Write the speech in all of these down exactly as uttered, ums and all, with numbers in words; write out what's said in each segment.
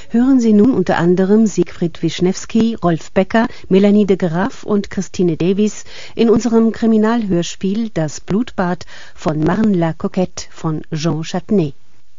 hören Sie nun unter anderem Siegfried Wischnewski, Rolf Becker, Melanie de Graaf und Christine Davies in unserem Kriminalhörspiel Das Blutbad von Marne la Coquette von Jean Châtenay.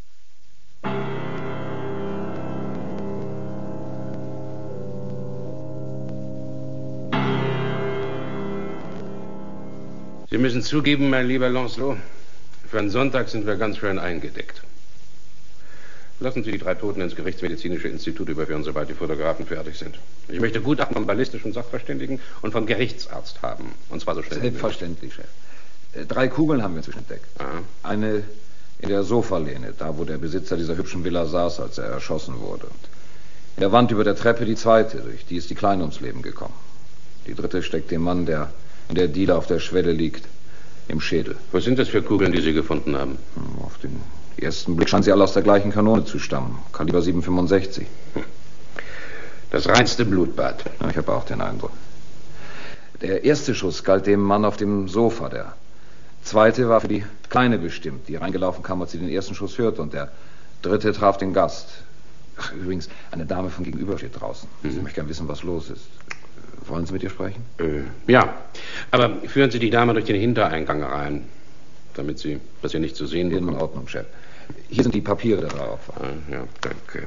Sie müssen zugeben, mein lieber Lancelot, für einen Sonntag sind wir ganz schön eingedeckt. Lassen Sie die drei Toten ins Gerichtsmedizinische Institut überführen, sobald die Fotografen fertig sind. Ich möchte Gutachten vom ballistischen Sachverständigen und vom Gerichtsarzt haben. Und zwar so schnell wie möglich. Selbstverständlich, Chef. Drei Kugeln haben wir inzwischen entdeckt. Aha. Eine in der Sofalehne, da wo der Besitzer dieser hübschen Villa saß, als er erschossen wurde. Und in der Wand über der Treppe die zweite, durch die ist die Kleine ums Leben gekommen. Die dritte steckt dem Mann, der in der Diele auf der Schwelle liegt, im Schädel. Was sind das für Kugeln, die Sie gefunden haben? Auf den ersten Blick scheinen sie alle aus der gleichen Kanone zu stammen. Kaliber sieben fünfundsechzig. Das reinste Blutbad. Ja, ich habe auch den Eindruck. Der erste Schuss galt dem Mann auf dem Sofa. Der zweite war für die Kleine bestimmt, die reingelaufen kam, als sie den ersten Schuss hörte. Und der dritte traf den Gast. Ach, übrigens, eine Dame von gegenüber steht draußen. Mhm. Sie möchte gerne wissen, was los ist. Wollen Sie mit ihr sprechen? Äh, ja, aber führen Sie die Dame durch den Hintereingang rein, damit sie, dass sie nicht zu sehen bekommt. In Ordnung, Chef. Hier sind die Papiere darauf. Ah, ja, danke.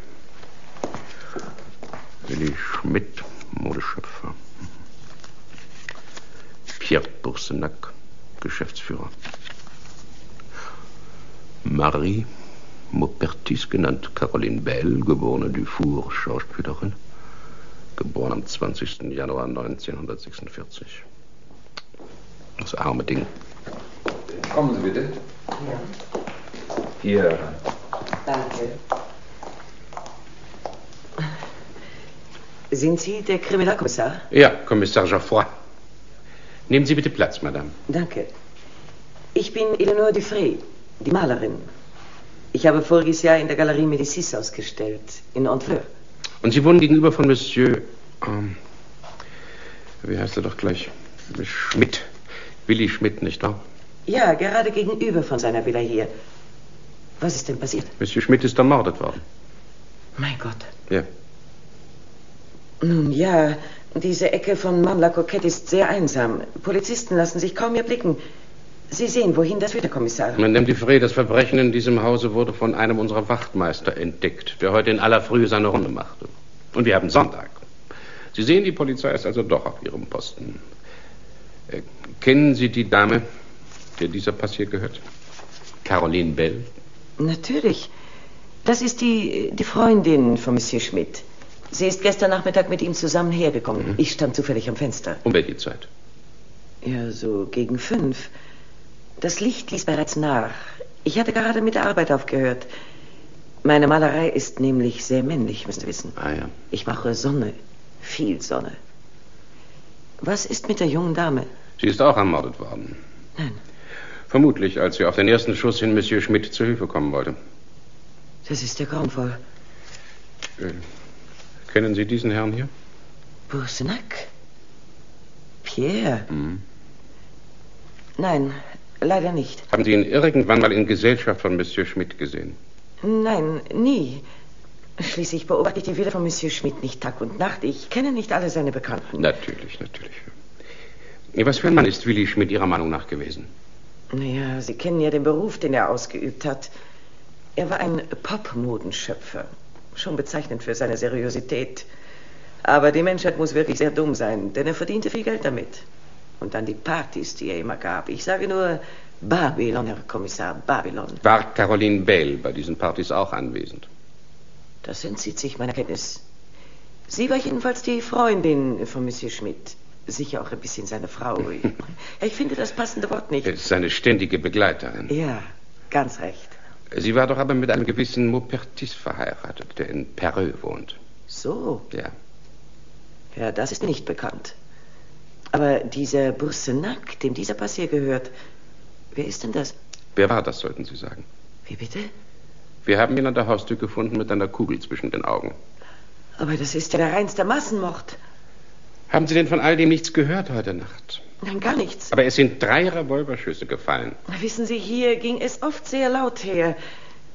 Willi Schmidt, Modeschöpfer. Pierre Boursenac, Geschäftsführer. Marie Maupertuis, genannt Caroline Bell, geborene Dufour, Schauspielerin. Geboren am zwanzigsten Januar neunzehnhundertsechsundvierzig. Das arme Ding. Kommen Sie bitte. Ja. Hier. Danke. Sind Sie der Kriminalkommissar? Ja, Kommissar Geoffroy. Nehmen Sie bitte Platz, Madame. Danke. Ich bin Eleonore Dufresne, die Malerin. Ich habe voriges Jahr in der Galerie Médicis ausgestellt, in Honfleur. Und Sie wohnen gegenüber von Monsieur, ähm, wie heißt er doch gleich? Schmidt. Willi Schmidt, nicht wahr? Ja, gerade gegenüber von seiner Villa hier. Was ist denn passiert? Monsieur Schmidt ist ermordet worden. Mein Gott. Ja. Nun ja, diese Ecke von Marne la Coquette ist sehr einsam. Polizisten lassen sich kaum mehr blicken. Sie sehen, wohin das führt, Herr Kommissar. Madame Dufresne, das Verbrechen in diesem Hause wurde von einem unserer Wachtmeister entdeckt, der heute in aller Frühe seine Runde machte. Und wir haben Sonntag. Sie sehen, die Polizei ist also doch auf ihrem Posten. Äh, kennen Sie die Dame, der dieser Pass hier gehört? Caroline Bell? Natürlich. Das ist die, die Freundin von Monsieur Schmidt. Sie ist gestern Nachmittag mit ihm zusammen hergekommen. Mhm. Ich stand zufällig am Fenster. Um welche Zeit? Ja, so gegen fünf. Das Licht ließ bereits nach. Ich hatte gerade mit der Arbeit aufgehört. Meine Malerei ist nämlich sehr männlich, müsst ihr wissen. Ah ja. Ich mache Sonne. Viel Sonne. Was ist mit der jungen Dame? Sie ist auch ermordet worden. Nein. Vermutlich, als sie auf den ersten Schuss hin Monsieur Schmidt zu Hilfe kommen wollte. Das ist ja grauenvoll. Äh, kennen Sie diesen Herrn hier? Boursenac? Pierre? Mhm. Nein, leider nicht. Haben Sie ihn irgendwann mal in Gesellschaft von Monsieur Schmidt gesehen? Nein, nie. Schließlich beobachte ich die Villa von Monsieur Schmidt nicht Tag und Nacht. Ich kenne nicht alle seine Bekannten. Natürlich, natürlich. Was für ein Mann ist Willi Schmidt Ihrer Meinung nach gewesen? Naja, Sie kennen ja den Beruf, den er ausgeübt hat. Er war ein Popmodenschöpfer. Schon bezeichnend für seine Seriosität. Aber die Menschheit muss wirklich sehr dumm sein, denn er verdiente viel Geld damit. Und dann die Partys, die er immer gab. Ich sage nur Babylon, Herr Kommissar, Babylon. War Caroline Bell bei diesen Partys auch anwesend? Das entzieht sich meiner Kenntnis. Sie war jedenfalls die Freundin von Monsieur Schmidt. Sicher auch ein bisschen seine Frau. Ich finde das passende Wort nicht. Seine ständige Begleiterin. Ja, ganz recht. Sie war doch aber mit einem gewissen Maupertuis verheiratet, der in Perreux wohnt. So? Ja. Ja, das ist mir nicht bekannt. Aber dieser Boursenac, dem dieser Pass hier gehört, wer ist denn das? Wer war das, sollten Sie sagen? Wie bitte? Wir haben ihn an der Haustür gefunden mit einer Kugel zwischen den Augen. Aber das ist ja der reinste Massenmord. Haben Sie denn von all dem nichts gehört heute Nacht? Nein, gar nichts. Aber es sind drei Revolverschüsse gefallen. Wissen Sie, hier ging es oft sehr laut her.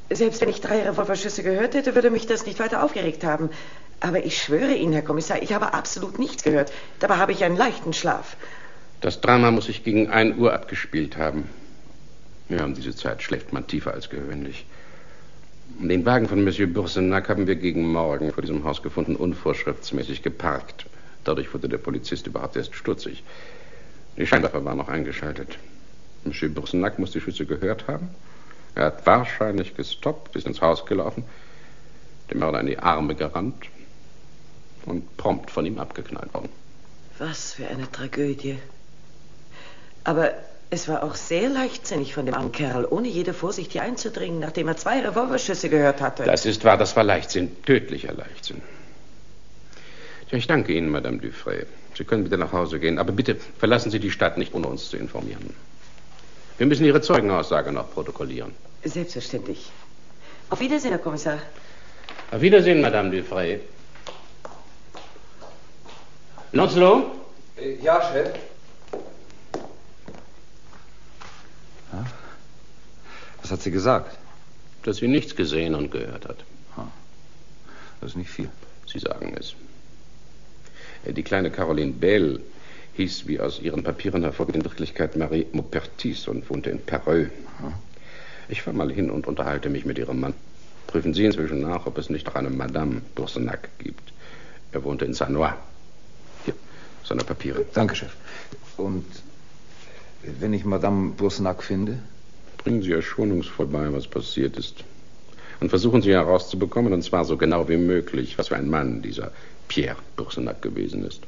Selbst wenn ich drei Revolverschüsse gehört hätte, würde mich das nicht weiter aufgeregt haben. Aber ich schwöre Ihnen, Herr Kommissar, ich habe absolut nichts gehört. Dabei habe ich einen leichten Schlaf. Das Drama muss sich gegen ein Uhr abgespielt haben. Ja, um diese Zeit schläft man tiefer als gewöhnlich. Den Wagen von Monsieur Boursenac haben wir gegen Morgen vor diesem Haus gefunden, unvorschriftsmäßig geparkt. Dadurch wurde der Polizist überhaupt erst stutzig. Die Scheinwerfer waren noch eingeschaltet. Monsieur Boursenac muss die Schüsse gehört haben. Er hat wahrscheinlich gestoppt, ist ins Haus gelaufen, dem Mörder in die Arme gerannt und prompt von ihm abgeknallt worden. Was für eine Tragödie. Aber es war auch sehr leichtsinnig von dem armen Kerl, ohne jede Vorsicht hier einzudringen, nachdem er zwei Revolverschüsse gehört hatte. Das ist wahr, das war Leichtsinn, tödlicher Leichtsinn. Ja, ich danke Ihnen, Madame Dufray. Sie können bitte nach Hause gehen, aber bitte verlassen Sie die Stadt nicht, ohne uns zu informieren. Wir müssen Ihre Zeugenaussage noch protokollieren. Selbstverständlich. Auf Wiedersehen, Herr Kommissar. Auf Wiedersehen, Madame Dufray. Lancelot? Äh, ja, Chef. Ja? Was hat sie gesagt? Dass sie nichts gesehen und gehört hat. Das ist nicht viel. Sie sagen es. Die kleine Caroline Bell hieß, wie aus ihren Papieren hervorgeht, in Wirklichkeit Marie Maupertuis und wohnte in Perreux. Ich fahre mal hin und unterhalte mich mit ihrem Mann. Prüfen Sie inzwischen nach, ob es nicht noch eine Madame Boursenac gibt. Er wohnte in Sanois. Hier, seine Papiere. Danke, Chef. Und wenn ich Madame Boursenac finde? Bringen Sie ihr schonungsvoll bei, was passiert ist. Und versuchen Sie herauszubekommen, und zwar so genau wie möglich, was für ein Mann dieser Pierre Boursenac gewesen ist.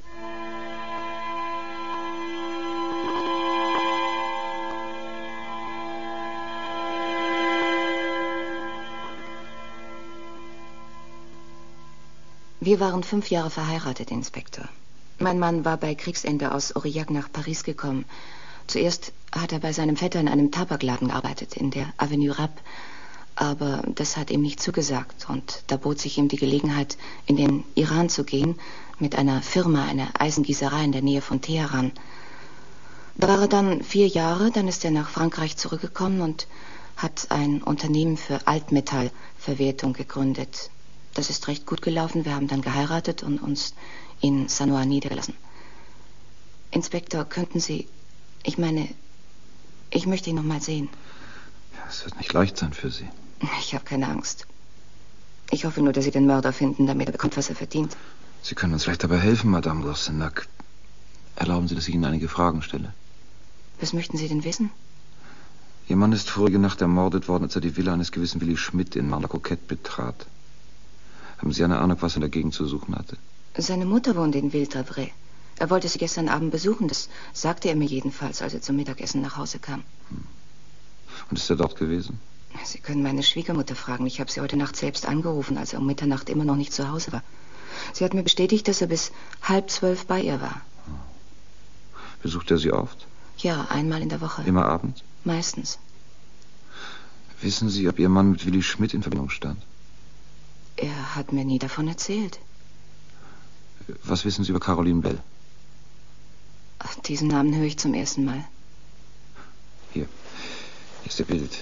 Wir waren fünf Jahre verheiratet, Inspektor. Mein Mann war bei Kriegsende aus Aurillac nach Paris gekommen. Zuerst hat er bei seinem Vetter in einem Tabakladen gearbeitet, in der Avenue Rapp. Aber das hat ihm nicht zugesagt. Und da bot sich ihm die Gelegenheit, in den Iran zu gehen, mit einer Firma, einer Eisengießerei in der Nähe von Teheran. Da war er dann vier Jahre, dann ist er nach Frankreich zurückgekommen und hat ein Unternehmen für Altmetallverwertung gegründet. Das ist recht gut gelaufen. Wir haben dann geheiratet und uns in Sanois niedergelassen. Inspektor, könnten Sie... Ich meine, ich möchte ihn noch mal sehen. Ja, es wird nicht leicht sein für Sie. Ich habe keine Angst. Ich hoffe nur, dass Sie den Mörder finden, damit er bekommt, was er verdient. Sie können uns vielleicht dabei helfen, Madame Boursenac. Erlauben Sie, dass ich Ihnen einige Fragen stelle. Was möchten Sie denn wissen? Ihr Mann ist vorige Nacht ermordet worden, als er die Villa eines gewissen Willy Schmidt in Marne-la-Coquette betrat. Haben Sie eine Ahnung, was er in der Gegend zu suchen hatte? Seine Mutter wohnt in Villetrevray. Er wollte sie gestern Abend besuchen. Das sagte er mir jedenfalls, als er zum Mittagessen nach Hause kam. Hm. Und ist er dort gewesen? Sie können meine Schwiegermutter fragen. Ich habe sie heute Nacht selbst angerufen, als er um Mitternacht immer noch nicht zu Hause war. Sie hat mir bestätigt, dass er bis halb zwölf bei ihr war. Besucht er Sie oft? Ja, einmal in der Woche. Immer abends? Meistens. Wissen Sie, ob Ihr Mann mit Willy Schmidt in Verbindung stand? Er hat mir nie davon erzählt. Was wissen Sie über Caroline Bell? Ach, diesen Namen höre ich zum ersten Mal. Hier. Hier ist Ihr Bild.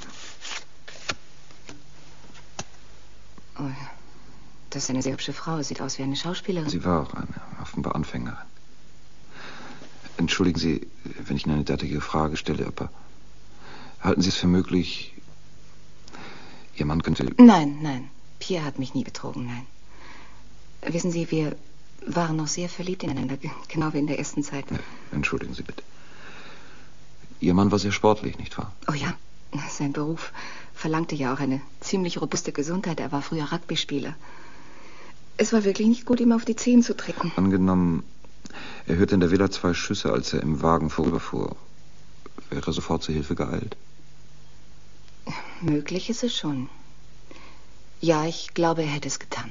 Oh, das ist eine sehr hübsche Frau. Sieht aus wie eine Schauspielerin. Sie war auch eine offenbar Anfängerin. Entschuldigen Sie, wenn ich Ihnen eine derartige Frage stelle, aber halten Sie es für möglich, Ihr Mann könnte... Nein, nein. Pierre hat mich nie betrogen, nein. Wissen Sie, wir waren noch sehr verliebt ineinander, genau wie in der ersten Zeit. Ja, entschuldigen Sie bitte. Ihr Mann war sehr sportlich, nicht wahr? Oh ja, sein Beruf verlangte ja auch eine ziemlich robuste Gesundheit. Er war früher Rugby-Spieler. Es war wirklich nicht gut, ihm auf die Zehen zu treten. Angenommen, er hörte in der Villa zwei Schüsse, als er im Wagen vorüberfuhr. Wäre er sofort zur Hilfe geeilt? Möglich ist es schon. Ja, ich glaube, er hätte es getan.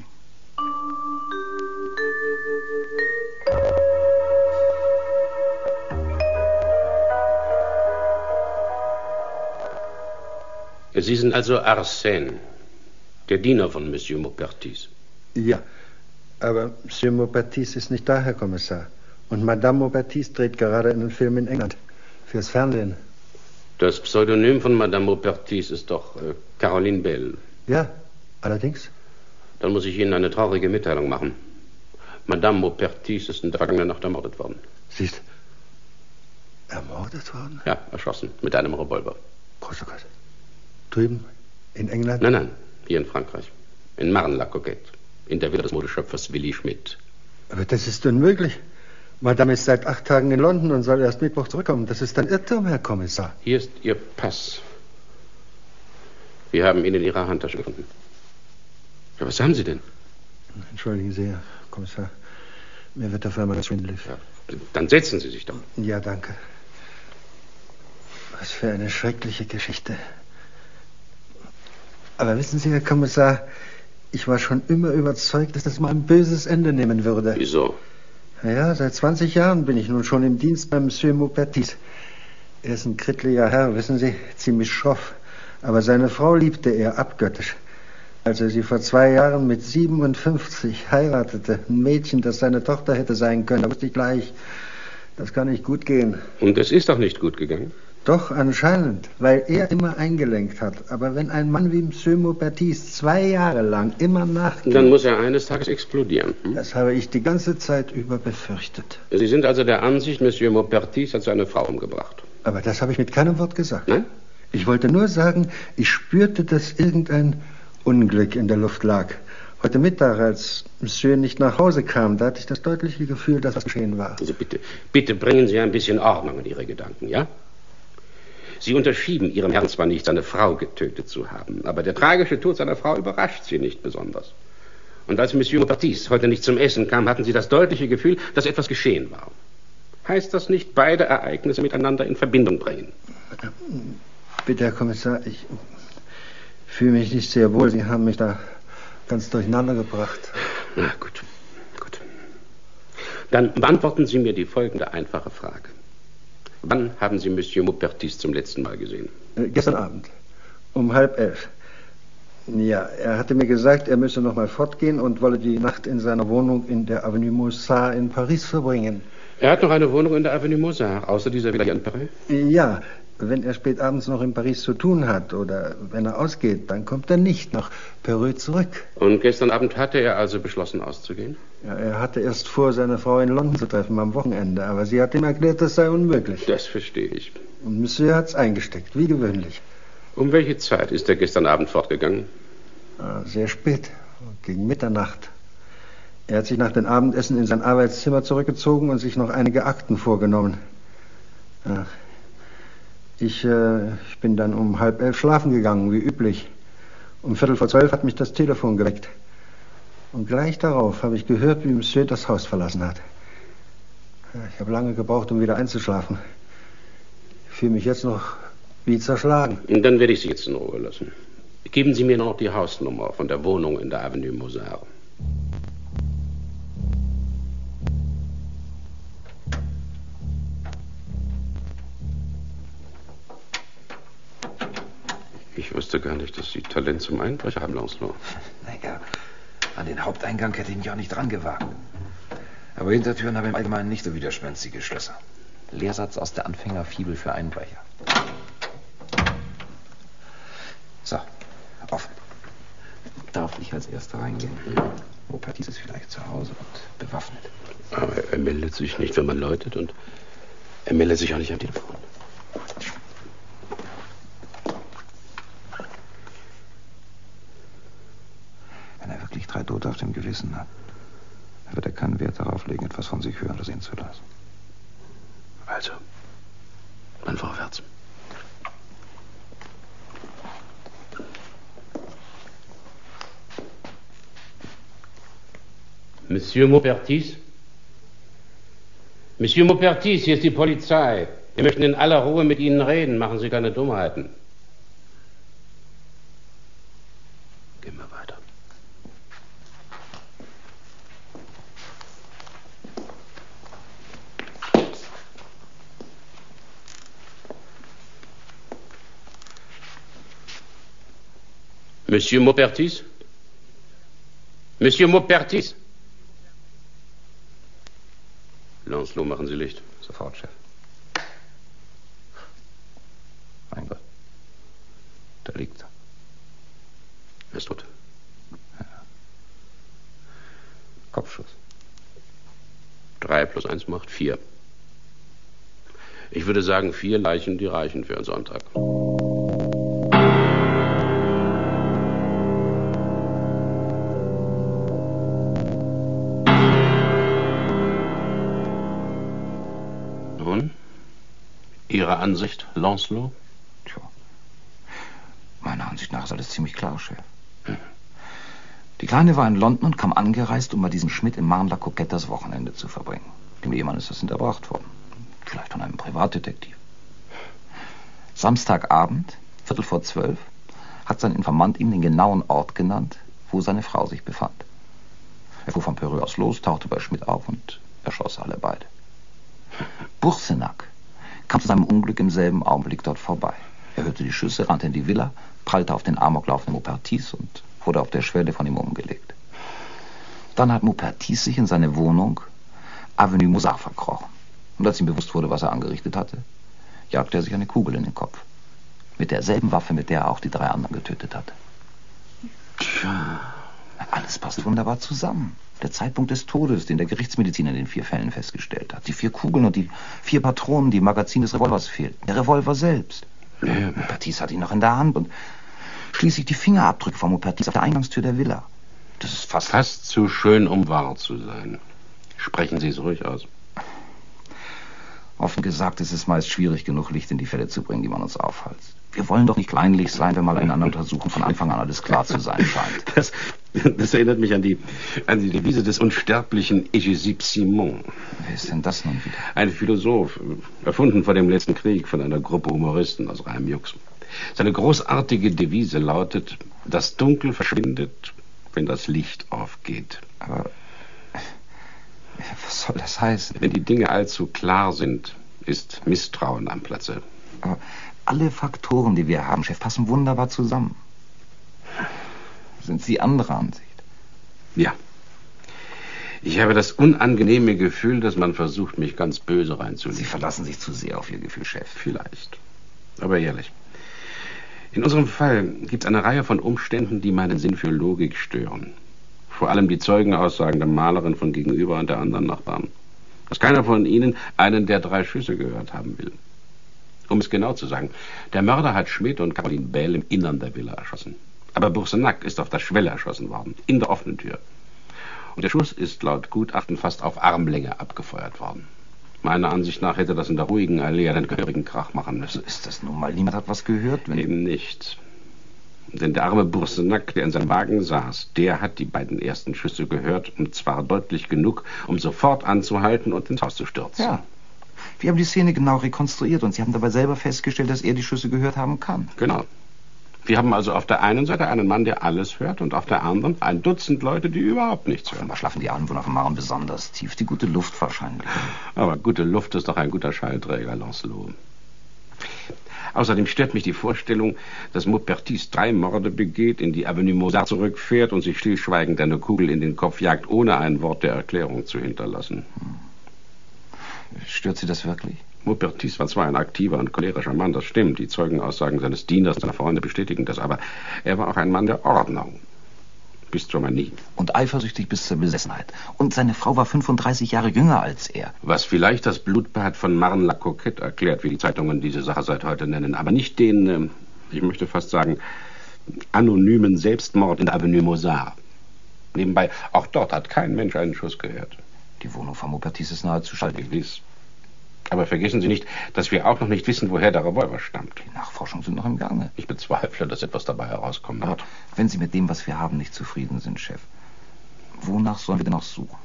Sie sind also Arsène, der Diener von Monsieur Maupertuis. Ja, aber Monsieur Maupertuis ist nicht da, Herr Kommissar. Und Madame Maupertuis dreht gerade einen Film in England. Fürs Fernsehen. Das Pseudonym von Madame Maupertuis ist doch äh, Caroline Bell. Ja, allerdings. Dann muss ich Ihnen eine traurige Mitteilung machen. Madame Maupertuis ist in der vergangenen Nacht ermordet worden. Sie ist ermordet worden? Ja, erschossen. Mit einem Revolver. Großer Gott. Drüben? In England? Nein, nein. Hier in Frankreich. In Marne-la-Coquette. In der Villa des Modeschöpfers Willy Schmidt. Aber das ist unmöglich. Madame ist seit acht Tagen in London und soll erst Mittwoch zurückkommen. Das ist ein Irrtum, Herr Kommissar. Hier ist Ihr Pass. Wir haben ihn in Ihrer Handtasche gefunden. Ja, was haben Sie denn? Entschuldigen Sie, Herr Kommissar. Mir wird auf einmal schwindelig. Ja, dann setzen Sie sich doch. Ja, danke. Was für eine schreckliche Geschichte. Aber wissen Sie, Herr Kommissar, ich war schon immer überzeugt, dass das mal ein böses Ende nehmen würde. Wieso? Ja, seit zwanzig Jahren bin ich nun schon im Dienst beim Monsieur Maupertuis. Er ist ein krittliger Herr, wissen Sie, ziemlich schroff. Aber seine Frau liebte er abgöttisch. Als er sie vor zwei Jahren mit siebenundfünfzig heiratete, ein Mädchen, das seine Tochter hätte sein können, da wusste ich gleich, das kann nicht gut gehen. Und es ist doch nicht gut gegangen? Doch, anscheinend, weil er immer eingelenkt hat. Aber wenn ein Mann wie Monsieur Maupertuis zwei Jahre lang immer nachgeht... Dann muss er eines Tages explodieren. Hm? Das habe ich die ganze Zeit über befürchtet. Sie sind also der Ansicht, Monsieur Maupertuis hat seine Frau umgebracht. Aber das habe ich mit keinem Wort gesagt. Nein? Ich wollte nur sagen, ich spürte, dass irgendein Unglück in der Luft lag. Heute Mittag, als Monsieur nicht nach Hause kam, da hatte ich das deutliche Gefühl, dass was geschehen war. Also bitte, bitte bringen Sie ein bisschen Ordnung in Ihre Gedanken, ja? Sie unterschieben Ihrem Herrn zwar nicht, seine Frau getötet zu haben, aber der tragische Tod seiner Frau überrascht Sie nicht besonders. Und als Monsieur Maupertuis heute nicht zum Essen kam, hatten Sie das deutliche Gefühl, dass etwas geschehen war. Heißt das nicht, beide Ereignisse miteinander in Verbindung bringen? Bitte, Herr Kommissar, ich fühle mich nicht sehr wohl. Sie haben mich da ganz durcheinander gebracht. Na gut, gut. Dann beantworten Sie mir die folgende einfache Frage. Wann haben Sie Monsieur Maupertuis zum letzten Mal gesehen? Äh, gestern Abend, um halb elf. Ja, er hatte mir gesagt, er müsse noch mal fortgehen und wolle die Nacht in seiner Wohnung in der Avenue Maussade in Paris verbringen. Er hat noch eine Wohnung in der Avenue Maussade, außer dieser Villa hier in Paris? Ja, wenn er spät abends noch in Paris zu tun hat oder wenn er ausgeht, dann kommt er nicht nach Perreux zurück. Und gestern Abend hatte er also beschlossen, auszugehen? Ja, er hatte erst vor, seine Frau in London zu treffen am Wochenende, aber sie hat ihm erklärt, das sei unmöglich. Das verstehe ich. Und Monsieur hat's eingesteckt, wie gewöhnlich. Um welche Zeit ist er gestern Abend fortgegangen? Ah, sehr spät, gegen Mitternacht. Er hat sich nach dem Abendessen in sein Arbeitszimmer zurückgezogen und sich noch einige Akten vorgenommen. Ja. Ich, äh, ich bin dann um halb elf schlafen gegangen, wie üblich. Um viertel vor zwölf hat mich das Telefon geweckt. Und gleich darauf habe ich gehört, wie Monsieur das Haus verlassen hat. Ja, ich habe lange gebraucht, um wieder einzuschlafen. Ich fühle mich jetzt noch wie zerschlagen. Dann werde ich Sie jetzt in Ruhe lassen. Geben Sie mir noch die Hausnummer von der Wohnung in der Avenue Maussade. Ich wusste gar nicht, dass Sie Talent zum Einbrecher haben, Lancelot. Naja, an den Haupteingang hätte ich mich auch nicht dran gewagt. Aber Hintertüren haben im Allgemeinen nicht so widerspenstige Schlösser. Lehrsatz aus der Anfängerfibel für Einbrecher. So, offen. Darf ich als Erster reingehen? Maupertuis ist vielleicht zu Hause und bewaffnet. Aber er meldet sich nicht, wenn man läutet, und er meldet sich auch nicht am Telefon. Wenn er wirklich drei Tote auf dem Gewissen hat, wird er keinen Wert darauf legen, etwas von sich hören oder sehen zu lassen. Also, dann vorwärts. Monsieur Maupertuis? Monsieur Maupertuis, hier ist die Polizei. Wir möchten in aller Ruhe mit Ihnen reden. Machen Sie keine Dummheiten. Gehen wir weiter. Monsieur Maupertuis? Monsieur Maupertuis? Lancelot, machen Sie Licht. Sofort, Chef. Mein Gott. Da liegt er. Kopfschuss. Drei plus eins macht vier. Ich würde sagen, vier Leichen, die reichen für einen Sonntag. Nun, Ihre Ansicht, Lancelot? Tja, meiner Ansicht nach ist alles ziemlich klar, Chef. Hm. Die Kleine war in London und kam angereist, um bei diesem Schmidt im Marne-la-Coquette das Wochenende zu verbringen. Dem Ehemann ist das hinterbracht worden. Vielleicht von einem Privatdetektiv. Samstagabend, Viertel vor zwölf, hat sein Informant ihm den genauen Ort genannt, wo seine Frau sich befand. Er fuhr von Perreux aus los, tauchte bei Schmidt auf und erschoss alle beide. Boursenac kam zu seinem Unglück im selben Augenblick dort vorbei. Er hörte die Schüsse, rannte in die Villa, prallte auf den amoklaufenden Maupertuis und wurde auf der Schwelle von ihm umgelegt. Dann hat Maupertuis sich in seine Wohnung Avenue Mozart verkrochen. Und als ihm bewusst wurde, was er angerichtet hatte, jagte er sich eine Kugel in den Kopf. Mit derselben Waffe, mit der er auch die drei anderen getötet hatte. Tja, alles passt wunderbar zusammen. Der Zeitpunkt des Todes, den der Gerichtsmediziner in den vier Fällen festgestellt hat. Die vier Kugeln und die vier Patronen, die im Magazin des Revolvers fehlten. Der Revolver selbst. Ja. Maupertuis hat ihn noch in der Hand und schließlich die Fingerabdrücke von Maupertuis auf der Eingangstür der Villa. Das ist fast... Fast zu schön, um wahr zu sein. Sprechen Sie es ruhig aus. Offen gesagt ist es meist schwierig genug, Licht in die Fälle zu bringen, die man uns aufhalst. Wir wollen doch nicht kleinlich sein, wenn mal in einer Untersuchung von Anfang an alles klar zu sein scheint. Das, das erinnert mich an die, an die Devise des unsterblichen Eugène-Simon. Wer ist denn das nun wieder? Ein Philosoph, erfunden vor dem letzten Krieg von einer Gruppe Humoristen aus Reimjux. Seine großartige Devise lautet: Das Dunkel verschwindet, wenn das Licht aufgeht. Aber was soll das heißen? Wenn die Dinge allzu klar sind, ist Misstrauen am Platze. Aber alle Faktoren, die wir haben, Chef, passen wunderbar zusammen. Sind Sie anderer Ansicht? Ja. Ich habe das unangenehme Gefühl, dass man versucht, mich ganz böse reinzulegen. Sie verlassen sich zu sehr auf Ihr Gefühl, Chef. Vielleicht. Aber ehrlich. In unserem Fall gibt es eine Reihe von Umständen, die meinen Sinn für Logik stören. Vor allem die Zeugenaussagen der Malerin von gegenüber und der anderen Nachbarn. Dass keiner von ihnen einen der drei Schüsse gehört haben will. Um es genau zu sagen, der Mörder hat Schmidt und Caroline Bell im Innern der Villa erschossen. Aber Boursenac ist auf der Schwelle erschossen worden, in der offenen Tür. Und der Schuss ist laut Gutachten fast auf Armlänge abgefeuert worden. Meiner Ansicht nach hätte das in der ruhigen Allee einen gehörigen Krach machen müssen. Ist das nun mal? Niemand hat was gehört? Wenn Eben nicht. Denn der arme Boursenac, der in seinem Wagen saß, der hat die beiden ersten Schüsse gehört, und zwar deutlich genug, um sofort anzuhalten und ins Haus zu stürzen. Ja. Wir haben die Szene genau rekonstruiert und Sie haben dabei selber festgestellt, dass er die Schüsse gehört haben kann. Genau. Wir haben also auf der einen Seite einen Mann, der alles hört, und auf der anderen ein Dutzend Leute, die überhaupt nichts hören. Offenbar schlafen die Anwohner von Marne besonders tief. Die gute Luft wahrscheinlich. Aber gute Luft ist doch ein guter Schallträger, Lancelot. Außerdem stört mich die Vorstellung, dass Maupertuis drei Morde begeht, in die Avenue Mozart zurückfährt und sich stillschweigend eine Kugel in den Kopf jagt, ohne ein Wort der Erklärung zu hinterlassen. Hm. Stört Sie das wirklich? Maupertuis war zwar ein aktiver und cholerischer Mann, das stimmt. Die Zeugenaussagen seines Dieners und seiner Freunde bestätigen das, aber er war auch ein Mann der Ordnung. Bis zur Manie. Und eifersüchtig bis zur Besessenheit. Und seine Frau war fünfunddreißig Jahre jünger als er. Was vielleicht das Blutbad von Marne-la-Coquette erklärt, wie die Zeitungen diese Sache seit heute nennen. Aber nicht den, ich möchte fast sagen, anonymen Selbstmord in der Avenue Mozart. Nebenbei, auch dort hat kein Mensch einen Schuss gehört. Die Wohnung von Maupertuis ist nahezu schalldicht. Gewiss. Aber vergessen Sie nicht, dass wir auch noch nicht wissen, woher der Revolver stammt. Die Nachforschungen sind noch im Gange. Ich bezweifle, dass etwas dabei herauskommen wird. Aber wenn Sie mit dem, was wir haben, nicht zufrieden sind, Chef, wonach sollen wir denn noch suchen?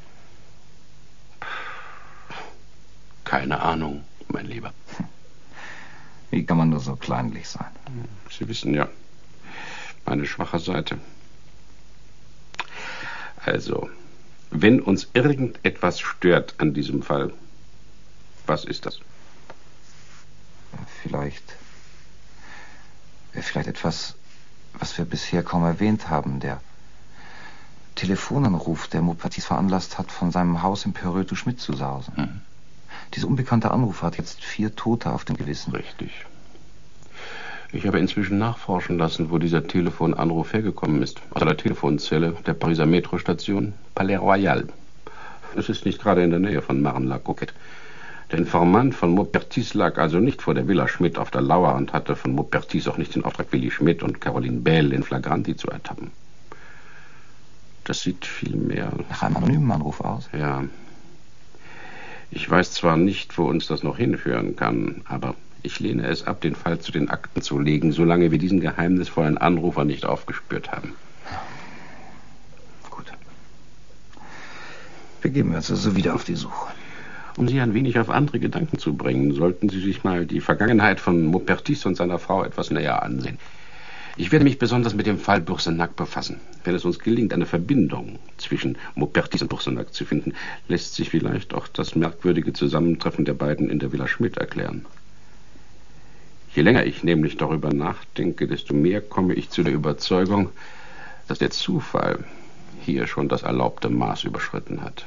Keine Ahnung, mein Lieber. Wie kann man nur so kleinlich sein? Sie wissen ja, meine schwache Seite. Also, wenn uns irgendetwas stört an diesem Fall, was ist das? Vielleicht, vielleicht etwas, was wir bisher kaum erwähnt haben. Der Telefonanruf, der Maupertuis veranlasst hat, von seinem Haus in Perreux zu Schmidt zu sausen. Mhm. Dieser unbekannte Anruf hat jetzt vier Tote auf dem Gewissen. Richtig. Ich habe inzwischen nachforschen lassen, wo dieser Telefonanruf hergekommen ist. Aus einer Telefonzelle der Pariser Metrostation Palais Royal. Es ist nicht gerade in der Nähe von Marne-la-Coquette. Der Informant von Maupertuis lag also nicht vor der Villa Schmidt auf der Lauer und hatte von Maupertuis auch nicht den Auftrag, Willi Schmidt und Caroline Bell in Flagranti zu ertappen. Das sieht vielmehr nach einem anonymen Anruf aus. Ja. Ich weiß zwar nicht, wo uns das noch hinführen kann, aber ich lehne es ab, den Fall zu den Akten zu legen, solange wir diesen geheimnisvollen Anrufer nicht aufgespürt haben. Gut. Begeben wir uns also wieder auf die Suche. Um Sie ein wenig auf andere Gedanken zu bringen, sollten Sie sich mal die Vergangenheit von Maupertuis und seiner Frau etwas näher ansehen. Ich werde mich besonders mit dem Fall Boursenac befassen. Wenn es uns gelingt, eine Verbindung zwischen Maupertuis und Boursenac zu finden, lässt sich vielleicht auch das merkwürdige Zusammentreffen der beiden in der Villa Schmidt erklären. Je länger ich nämlich darüber nachdenke, desto mehr komme ich zu der Überzeugung, dass der Zufall hier schon das erlaubte Maß überschritten hat.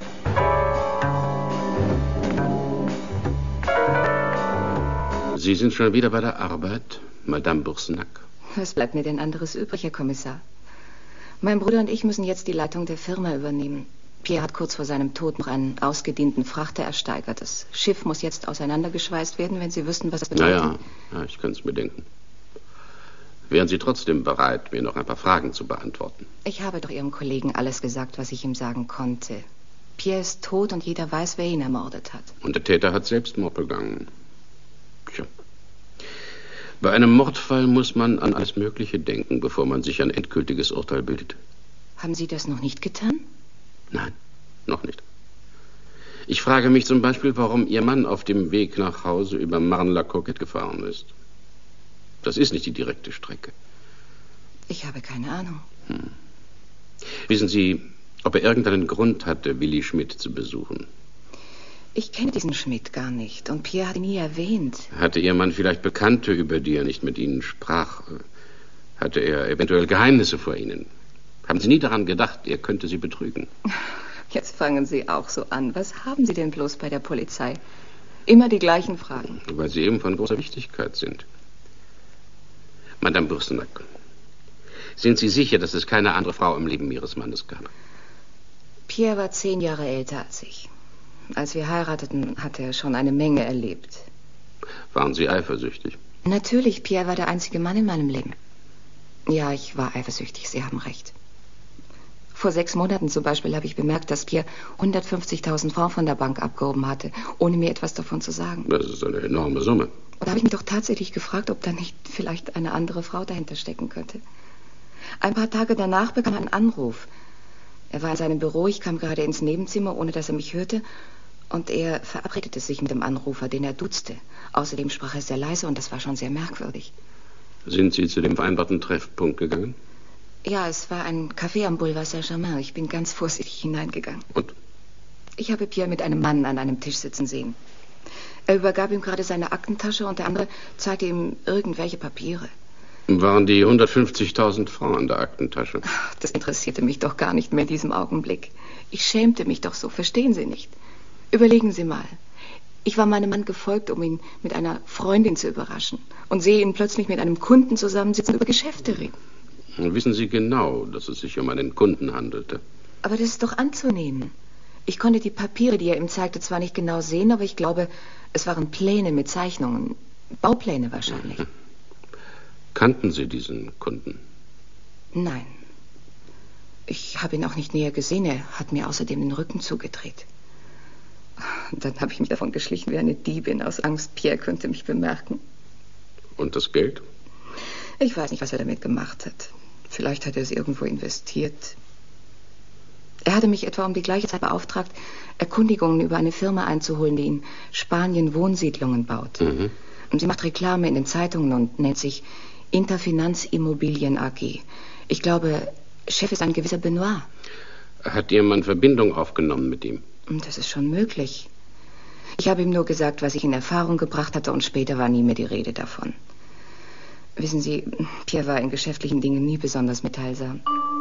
Sie sind schon wieder bei der Arbeit, Madame Boursenac? Was bleibt mir denn anderes übrig, Herr Kommissar? Mein Bruder und ich müssen jetzt die Leitung der Firma übernehmen. Pierre hat kurz vor seinem Tod noch einen ausgedienten Frachter ersteigert. Das Schiff muss jetzt auseinandergeschweißt werden, wenn Sie wüssten, was das bedeutet. Ja, ja, ja, ich kann es mir denken. Wären Sie trotzdem bereit, mir noch ein paar Fragen zu beantworten? Ich habe doch Ihrem Kollegen alles gesagt, was ich ihm sagen konnte. Pierre ist tot und jeder weiß, wer ihn ermordet hat. Und der Täter hat Selbstmord begangen. Tja. Bei einem Mordfall muss man an alles Mögliche denken, bevor man sich ein endgültiges Urteil bildet. Haben Sie das noch nicht getan? Nein, noch nicht. Ich frage mich zum Beispiel, warum Ihr Mann auf dem Weg nach Hause über Marne-la-Coquette gefahren ist. Das ist nicht die direkte Strecke. Ich habe keine Ahnung. Hm. Wissen Sie, ob er irgendeinen Grund hatte, Willi Schmidt zu besuchen? Ich kenne diesen Schmidt gar nicht und Pierre hat ihn nie erwähnt. Hatte Ihr Mann vielleicht Bekannte, über die er nicht mit Ihnen sprach? Hatte er eventuell Geheimnisse vor Ihnen? Haben Sie nie daran gedacht, er könnte Sie betrügen? Jetzt fangen Sie auch so an. Was haben Sie denn bloß bei der Polizei? Immer die gleichen Fragen. Weil sie eben von großer Wichtigkeit sind. Madame Boursenac, sind Sie sicher, dass es keine andere Frau im Leben Ihres Mannes gab? Pierre war zehn Jahre älter als ich. Als wir heirateten, hatte er schon eine Menge erlebt. Waren Sie eifersüchtig? Natürlich, Pierre war der einzige Mann in meinem Leben. Ja, ich war eifersüchtig, Sie haben recht. Vor sechs Monaten zum Beispiel habe ich bemerkt, dass Pierre hundertfünfzigtausend Francs von der Bank abgehoben hatte, ohne mir etwas davon zu sagen. Das ist eine enorme Summe. Und da habe ich mich doch tatsächlich gefragt, ob da nicht vielleicht eine andere Frau dahinter stecken könnte. Ein paar Tage danach bekam er einen Anruf. Er war in seinem Büro, ich kam gerade ins Nebenzimmer, ohne dass er mich hörte, und er verabredete sich mit dem Anrufer, den er duzte. Außerdem sprach er sehr leise und das war schon sehr merkwürdig. Sind Sie zu dem vereinbarten Treffpunkt gegangen? Ja, es war ein Café am Boulevard Saint-Germain. Ich bin ganz vorsichtig hineingegangen. Und? Ich habe Pierre mit einem Mann an einem Tisch sitzen sehen. Er übergab ihm gerade seine Aktentasche und der andere zeigte ihm irgendwelche Papiere. Waren die hundertfünfzigtausend Francs in der Aktentasche? Ach, das interessierte mich doch gar nicht mehr in diesem Augenblick. Ich schämte mich doch so, verstehen Sie nicht? Überlegen Sie mal. Ich war meinem Mann gefolgt, um ihn mit einer Freundin zu überraschen und sehe ihn plötzlich mit einem Kunden zusammensitzen und über Geschäfte reden. Wissen Sie genau, dass es sich um einen Kunden handelte? Aber das ist doch anzunehmen. Ich konnte die Papiere, die er ihm zeigte, zwar nicht genau sehen, aber ich glaube, es waren Pläne mit Zeichnungen. Baupläne wahrscheinlich. Mhm. Kannten Sie diesen Kunden? Nein. Ich habe ihn auch nicht näher gesehen. Er hat mir außerdem den Rücken zugedreht. Dann habe ich mich davon geschlichen wie eine Diebin aus Angst, Pierre könnte mich bemerken. Und das Geld? Ich weiß nicht, was er damit gemacht hat. Vielleicht hat er es irgendwo investiert. Er hatte mich etwa um die gleiche Zeit beauftragt, Erkundigungen über eine Firma einzuholen, die in Spanien Wohnsiedlungen baut. Mhm. Und sie macht Reklame in den Zeitungen und nennt sich Interfinanz Immobilien A G. Ich glaube, Chef ist ein gewisser Benoit. Hat Ihr Mann Verbindung aufgenommen mit ihm? Das ist schon möglich. Ich habe ihm nur gesagt, was ich in Erfahrung gebracht hatte, und später war nie mehr die Rede davon. Wissen Sie, Pierre war in geschäftlichen Dingen nie besonders mitteilsam.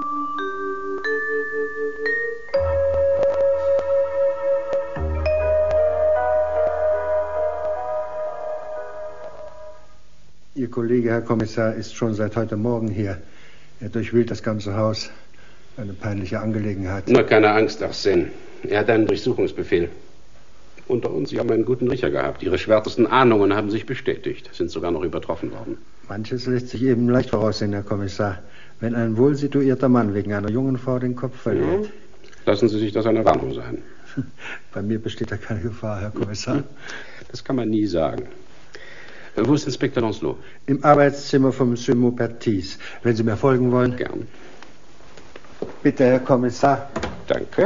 Ihr Kollege, Herr Kommissar, ist schon seit heute Morgen hier. Er durchwühlt das ganze Haus. Eine peinliche Angelegenheit. Na, keine Angst, Arsène. Er hat einen Durchsuchungsbefehl. Unter uns, Sie haben einen guten Riecher gehabt. Ihre schwärzesten Ahnungen haben sich bestätigt, sind sogar noch übertroffen worden. Manches lässt sich eben leicht voraussehen, Herr Kommissar. Wenn ein wohlsituierter Mann wegen einer jungen Frau den Kopf verliert. Ja. Lassen Sie sich das eine Warnung sein. Bei mir besteht da keine Gefahr, Herr Kommissar. Das kann man nie sagen. Wo ist Inspektor Lancelot? Im Arbeitszimmer von Monsieur Maupertuis. Wenn Sie mir folgen wollen. Gern. Bitte, Herr Kommissar. Danke.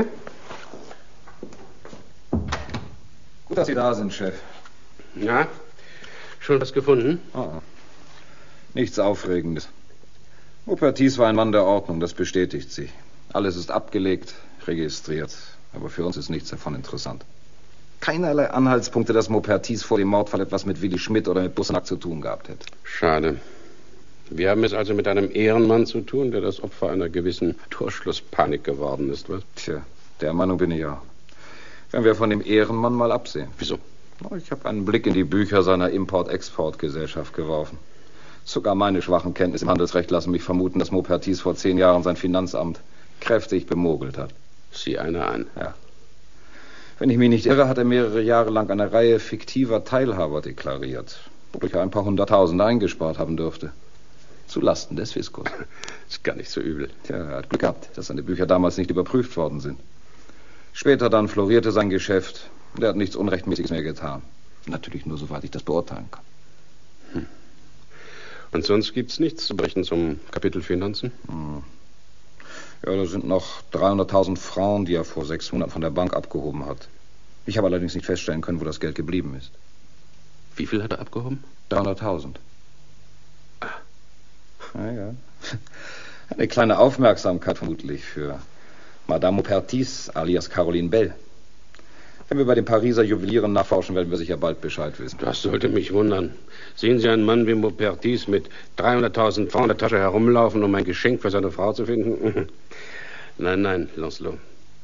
Gut, dass Sie da sind, Chef. Ja, schon was gefunden? Oh, nichts Aufregendes. Maupertuis war ein Mann der Ordnung, das bestätigt sie. Alles ist abgelegt, registriert. Aber für uns ist nichts davon interessant. Keinerlei Anhaltspunkte, dass Maupertuis vor dem Mordfall etwas mit Willi Schmidt oder mit Bussenack zu tun gehabt hätte. Schade. Wir haben es also mit einem Ehrenmann zu tun, der das Opfer einer gewissen Torschlusspanik geworden ist, was? Tja, der Meinung bin ich auch. Wenn wir von dem Ehrenmann mal absehen. Wieso? Ich habe einen Blick in die Bücher seiner Import-Export-Gesellschaft geworfen. Sogar meine schwachen Kenntnisse im Handelsrecht lassen mich vermuten, dass Maupertuis vor zehn Jahren sein Finanzamt kräftig bemogelt hat. Sieh einer an. Ja. Wenn ich mich nicht irre, hat er mehrere Jahre lang eine Reihe fiktiver Teilhaber deklariert, wodurch er ein paar hunderttausend eingespart haben dürfte. Zu Lasten des Fiskus. Ist gar nicht so übel. Tja, er hat Glück gehabt, dass seine Bücher damals nicht überprüft worden sind. Später dann florierte sein Geschäft und er hat nichts Unrechtmäßiges mehr getan. Natürlich nur, soweit ich das beurteilen kann. Hm. Und sonst gibt's nichts zu berichten zum Kapitel Finanzen? Hm. Ja, da sind noch dreihunderttausend Francs, die er vor sechs Monaten von der Bank abgehoben hat. Ich habe allerdings nicht feststellen können, wo das Geld geblieben ist. Wie viel hat er abgehoben? dreihunderttausend. Ah. Ja, ja. Eine kleine Aufmerksamkeit vermutlich für Madame Maupertuis alias Caroline Bell. Wenn wir bei den Pariser Juwelieren nachforschen, werden wir sicher bald Bescheid wissen. Das sollte mich wundern. Sehen Sie einen Mann wie Maupertuis mit dreihunderttausend Francs in der Tasche herumlaufen, um ein Geschenk für seine Frau zu finden? Nein, nein, Lancelot.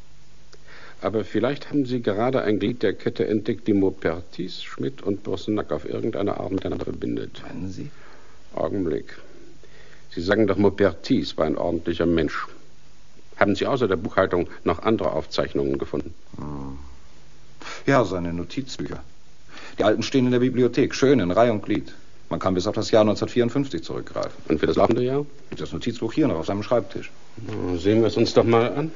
Aber vielleicht haben Sie gerade ein Glied der Kette entdeckt, die Maupertuis, Schmidt und Bussenack auf irgendeine Art miteinander verbindet. Meinen Sie? Augenblick. Sie sagen doch, Maupertuis war ein ordentlicher Mensch. Haben Sie außer der Buchhaltung noch andere Aufzeichnungen gefunden? Hm. Ja, seine Notizbücher. Die alten stehen in der Bibliothek, schön in Reihe und Glied. Man kann bis auf das Jahr neunzehnhundertvierundfünfzig zurückgreifen. Und für das laufende Jahr? Das Notizbuch hier noch auf seinem Schreibtisch. Na, sehen wir es uns doch mal an.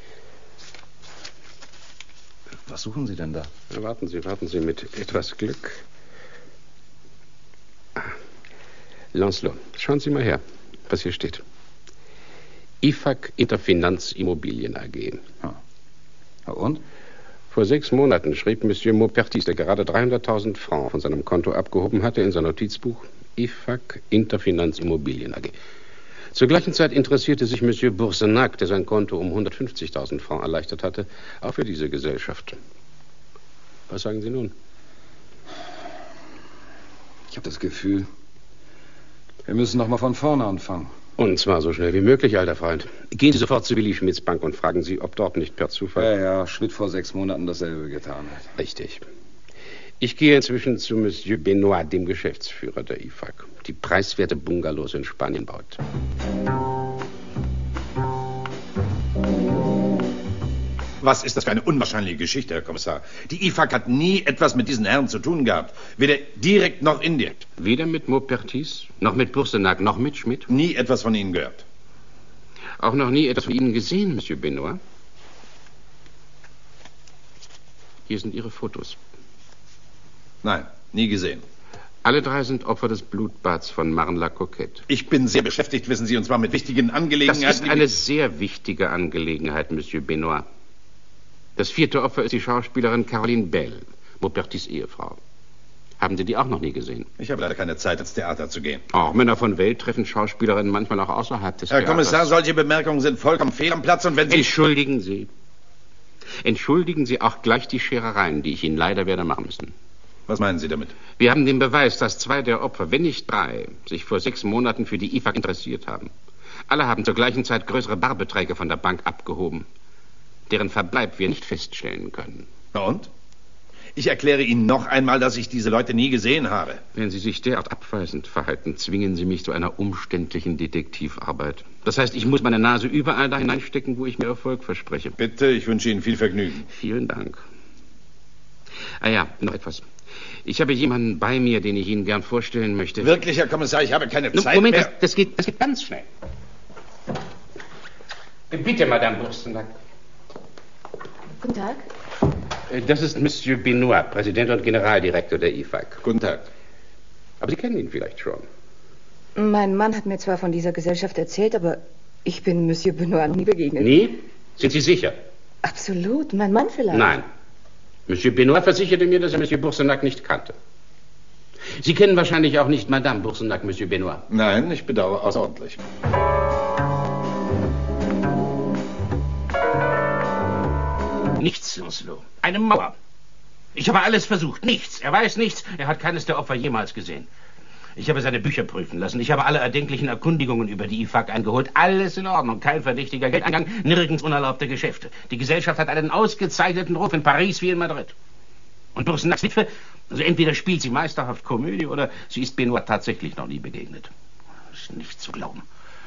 Was suchen Sie denn da? Ja, warten Sie, warten Sie, mit etwas Glück. Ah. Lancelot, schauen Sie mal her, was hier steht. I F A C Interfinanz Immobilien A G. Ah. Und? Vor sechs Monaten schrieb Monsieur Maupertuis, der gerade dreihunderttausend Francs von seinem Konto abgehoben hatte, in sein Notizbuch I F A C Interfinanz Immobilien A G. Zur gleichen Zeit interessierte sich Monsieur Bussenack, der sein Konto um hundertfünfzigtausend Francs erleichtert hatte, auch für diese Gesellschaft. Was sagen Sie nun? Ich habe das Gefühl, wir müssen noch mal von vorne anfangen. Und zwar so schnell wie möglich, alter Freund. Gehen Sie sofort zu Willi Schmidts Bank und fragen Sie, ob dort nicht per Zufall... Ja, ja, Schmidt vor sechs Monaten dasselbe getan hat. Richtig. Ich gehe inzwischen zu Monsieur Benoit, dem Geschäftsführer der I F A C, die preiswerte Bungalows in Spanien baut. Was ist das für eine unwahrscheinliche Geschichte, Herr Kommissar? Die I F A C hat nie etwas mit diesen Herren zu tun gehabt. Weder direkt noch indirekt. Weder mit Maupertuis, noch mit Bussenack, noch mit Schmidt? Nie etwas von Ihnen gehört. Auch noch nie etwas von Ihnen gesehen, Monsieur Benoit? Hier sind Ihre Fotos. Nein, nie gesehen. Alle drei sind Opfer des Blutbads von Marne la Coquette. Ich bin sehr beschäftigt, wissen Sie, und zwar mit wichtigen Angelegenheiten. Das ist eine sehr wichtige Angelegenheit, Monsieur Benoit. Das vierte Opfer ist die Schauspielerin Caroline Bell, Maupertuis' Ehefrau. Haben Sie die auch noch nie gesehen? Ich habe leider keine Zeit, ins Theater zu gehen. Auch Männer von Welt treffen Schauspielerinnen manchmal auch außerhalb des Herr Theaters. Kommissar, solche Bemerkungen sind vollkommen fehl am Platz und wenn Sie... Entschuldigen Sie. Entschuldigen Sie auch gleich die Scherereien, die ich Ihnen leider werde machen müssen. Was meinen Sie damit? Wir haben den Beweis, dass zwei der Opfer, wenn nicht drei, sich vor sechs Monaten für die I F A C interessiert haben. Alle haben zur gleichen Zeit größere Barbeträge von der Bank abgehoben, deren Verbleib wir nicht feststellen können. Na und? Ich erkläre Ihnen noch einmal, dass ich diese Leute nie gesehen habe. Wenn Sie sich derart abweisend verhalten, zwingen Sie mich zu einer umständlichen Detektivarbeit. Das heißt, ich muss meine Nase überall da hineinstecken, wo ich mir Erfolg verspreche. Bitte, ich wünsche Ihnen viel Vergnügen. Vielen Dank. Ah ja, noch etwas. Ich habe jemanden bei mir, den ich Ihnen gern vorstellen möchte. Wirklich, Herr Kommissar, ich habe keine Zeit Moment, mehr. Das, das, geht, das geht ganz schnell. Bitte, Madame Burstenack. Guten Tag. Das ist Monsieur Benoit, Präsident und Generaldirektor der I F A C. Guten Tag. Aber Sie kennen ihn vielleicht schon. Mein Mann hat mir zwar von dieser Gesellschaft erzählt, aber ich bin Monsieur Benoit noch nie begegnet. Nie? Sind Sie sicher? Absolut. Mein Mann vielleicht? Nein. Monsieur Benoit versicherte mir, dass er Monsieur Burstenack nicht kannte. Sie kennen wahrscheinlich auch nicht Madame Burstenack, Monsieur Benoit. Nein, ich bedauere außerordentlich. Nichts, Lancelot. Eine Mauer. Ich habe alles versucht. Nichts. Er weiß nichts. Er hat keines der Opfer jemals gesehen. Ich habe seine Bücher prüfen lassen. Ich habe alle erdenklichen Erkundigungen über die I F A C eingeholt. Alles in Ordnung. Kein verdächtiger Geldeingang, nirgends unerlaubte Geschäfte. Die Gesellschaft hat einen ausgezeichneten Ruf in Paris wie in Madrid. Und Burstenacks Witwe, also entweder spielt sie meisterhaft Komödie oder sie ist Benoit tatsächlich noch nie begegnet. Das ist nicht zu glauben.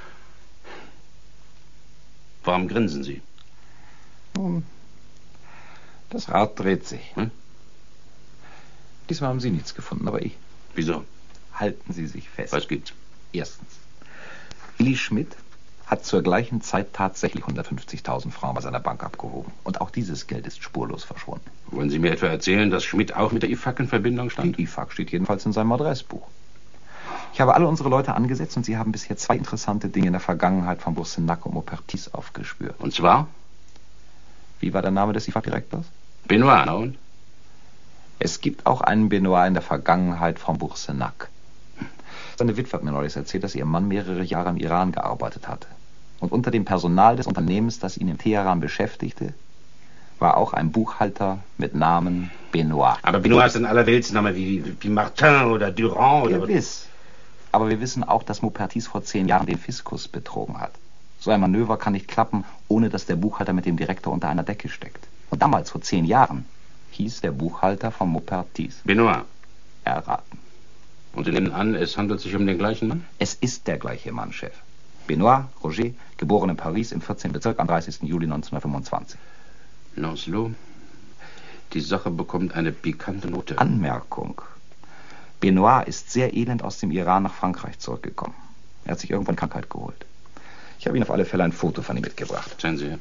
Warum grinsen Sie? Nun, das Rad dreht sich. Hm? Diesmal haben Sie nichts gefunden, aber ich. Wieso? Halten Sie sich fest. Was gibt's? Erstens, Willi Schmidt hat zur gleichen Zeit tatsächlich hundertfünfzigtausend Francs bei seiner Bank abgehoben. Und auch dieses Geld ist spurlos verschwunden. Wollen Sie mir etwa erzählen, dass Schmidt auch mit der I F A C in Verbindung stand? Die I F A C steht jedenfalls in seinem Adressbuch. Ich habe alle unsere Leute angesetzt und sie haben bisher zwei interessante Dinge in der Vergangenheit von Burstenack und Maupertuis aufgespürt. Und zwar? Wie war der Name des I F A C-Direktors? Benoit, na und? Es gibt auch einen Benoit in der Vergangenheit von Burstenack. Seine Witwe hat mir neulich erzählt, dass ihr Mann mehrere Jahre im Iran gearbeitet hatte. Und unter dem Personal des Unternehmens, das ihn in Teheran beschäftigte, war auch ein Buchhalter mit Namen Benoit. Aber Benoit ist ein Allerweltsname wie, wie Martin oder Durand oder... Gewiss. Aber wir wissen auch, dass Maupertuis vor zehn Jahren den Fiskus betrogen hat. So ein Manöver kann nicht klappen, ohne dass der Buchhalter mit dem Direktor unter einer Decke steckt. Und damals, vor zehn Jahren, hieß der Buchhalter von Maupertuis Benoit. Erraten. Und Sie nehmen an, es handelt sich um den gleichen Mann? Es ist der gleiche Mann, Chef. Benoit Roger, geboren in Paris im vierzehnten Bezirk am dreißigsten Juli neunzehnhundertfünfundzwanzig. Lancelot, die Sache bekommt eine pikante Note. Anmerkung. Benoit ist sehr elend aus dem Iran nach Frankreich zurückgekommen. Er hat sich irgendwann Krankheit geholt. Ich habe Ihnen auf alle Fälle ein Foto von ihm mitgebracht. Seien Sie her.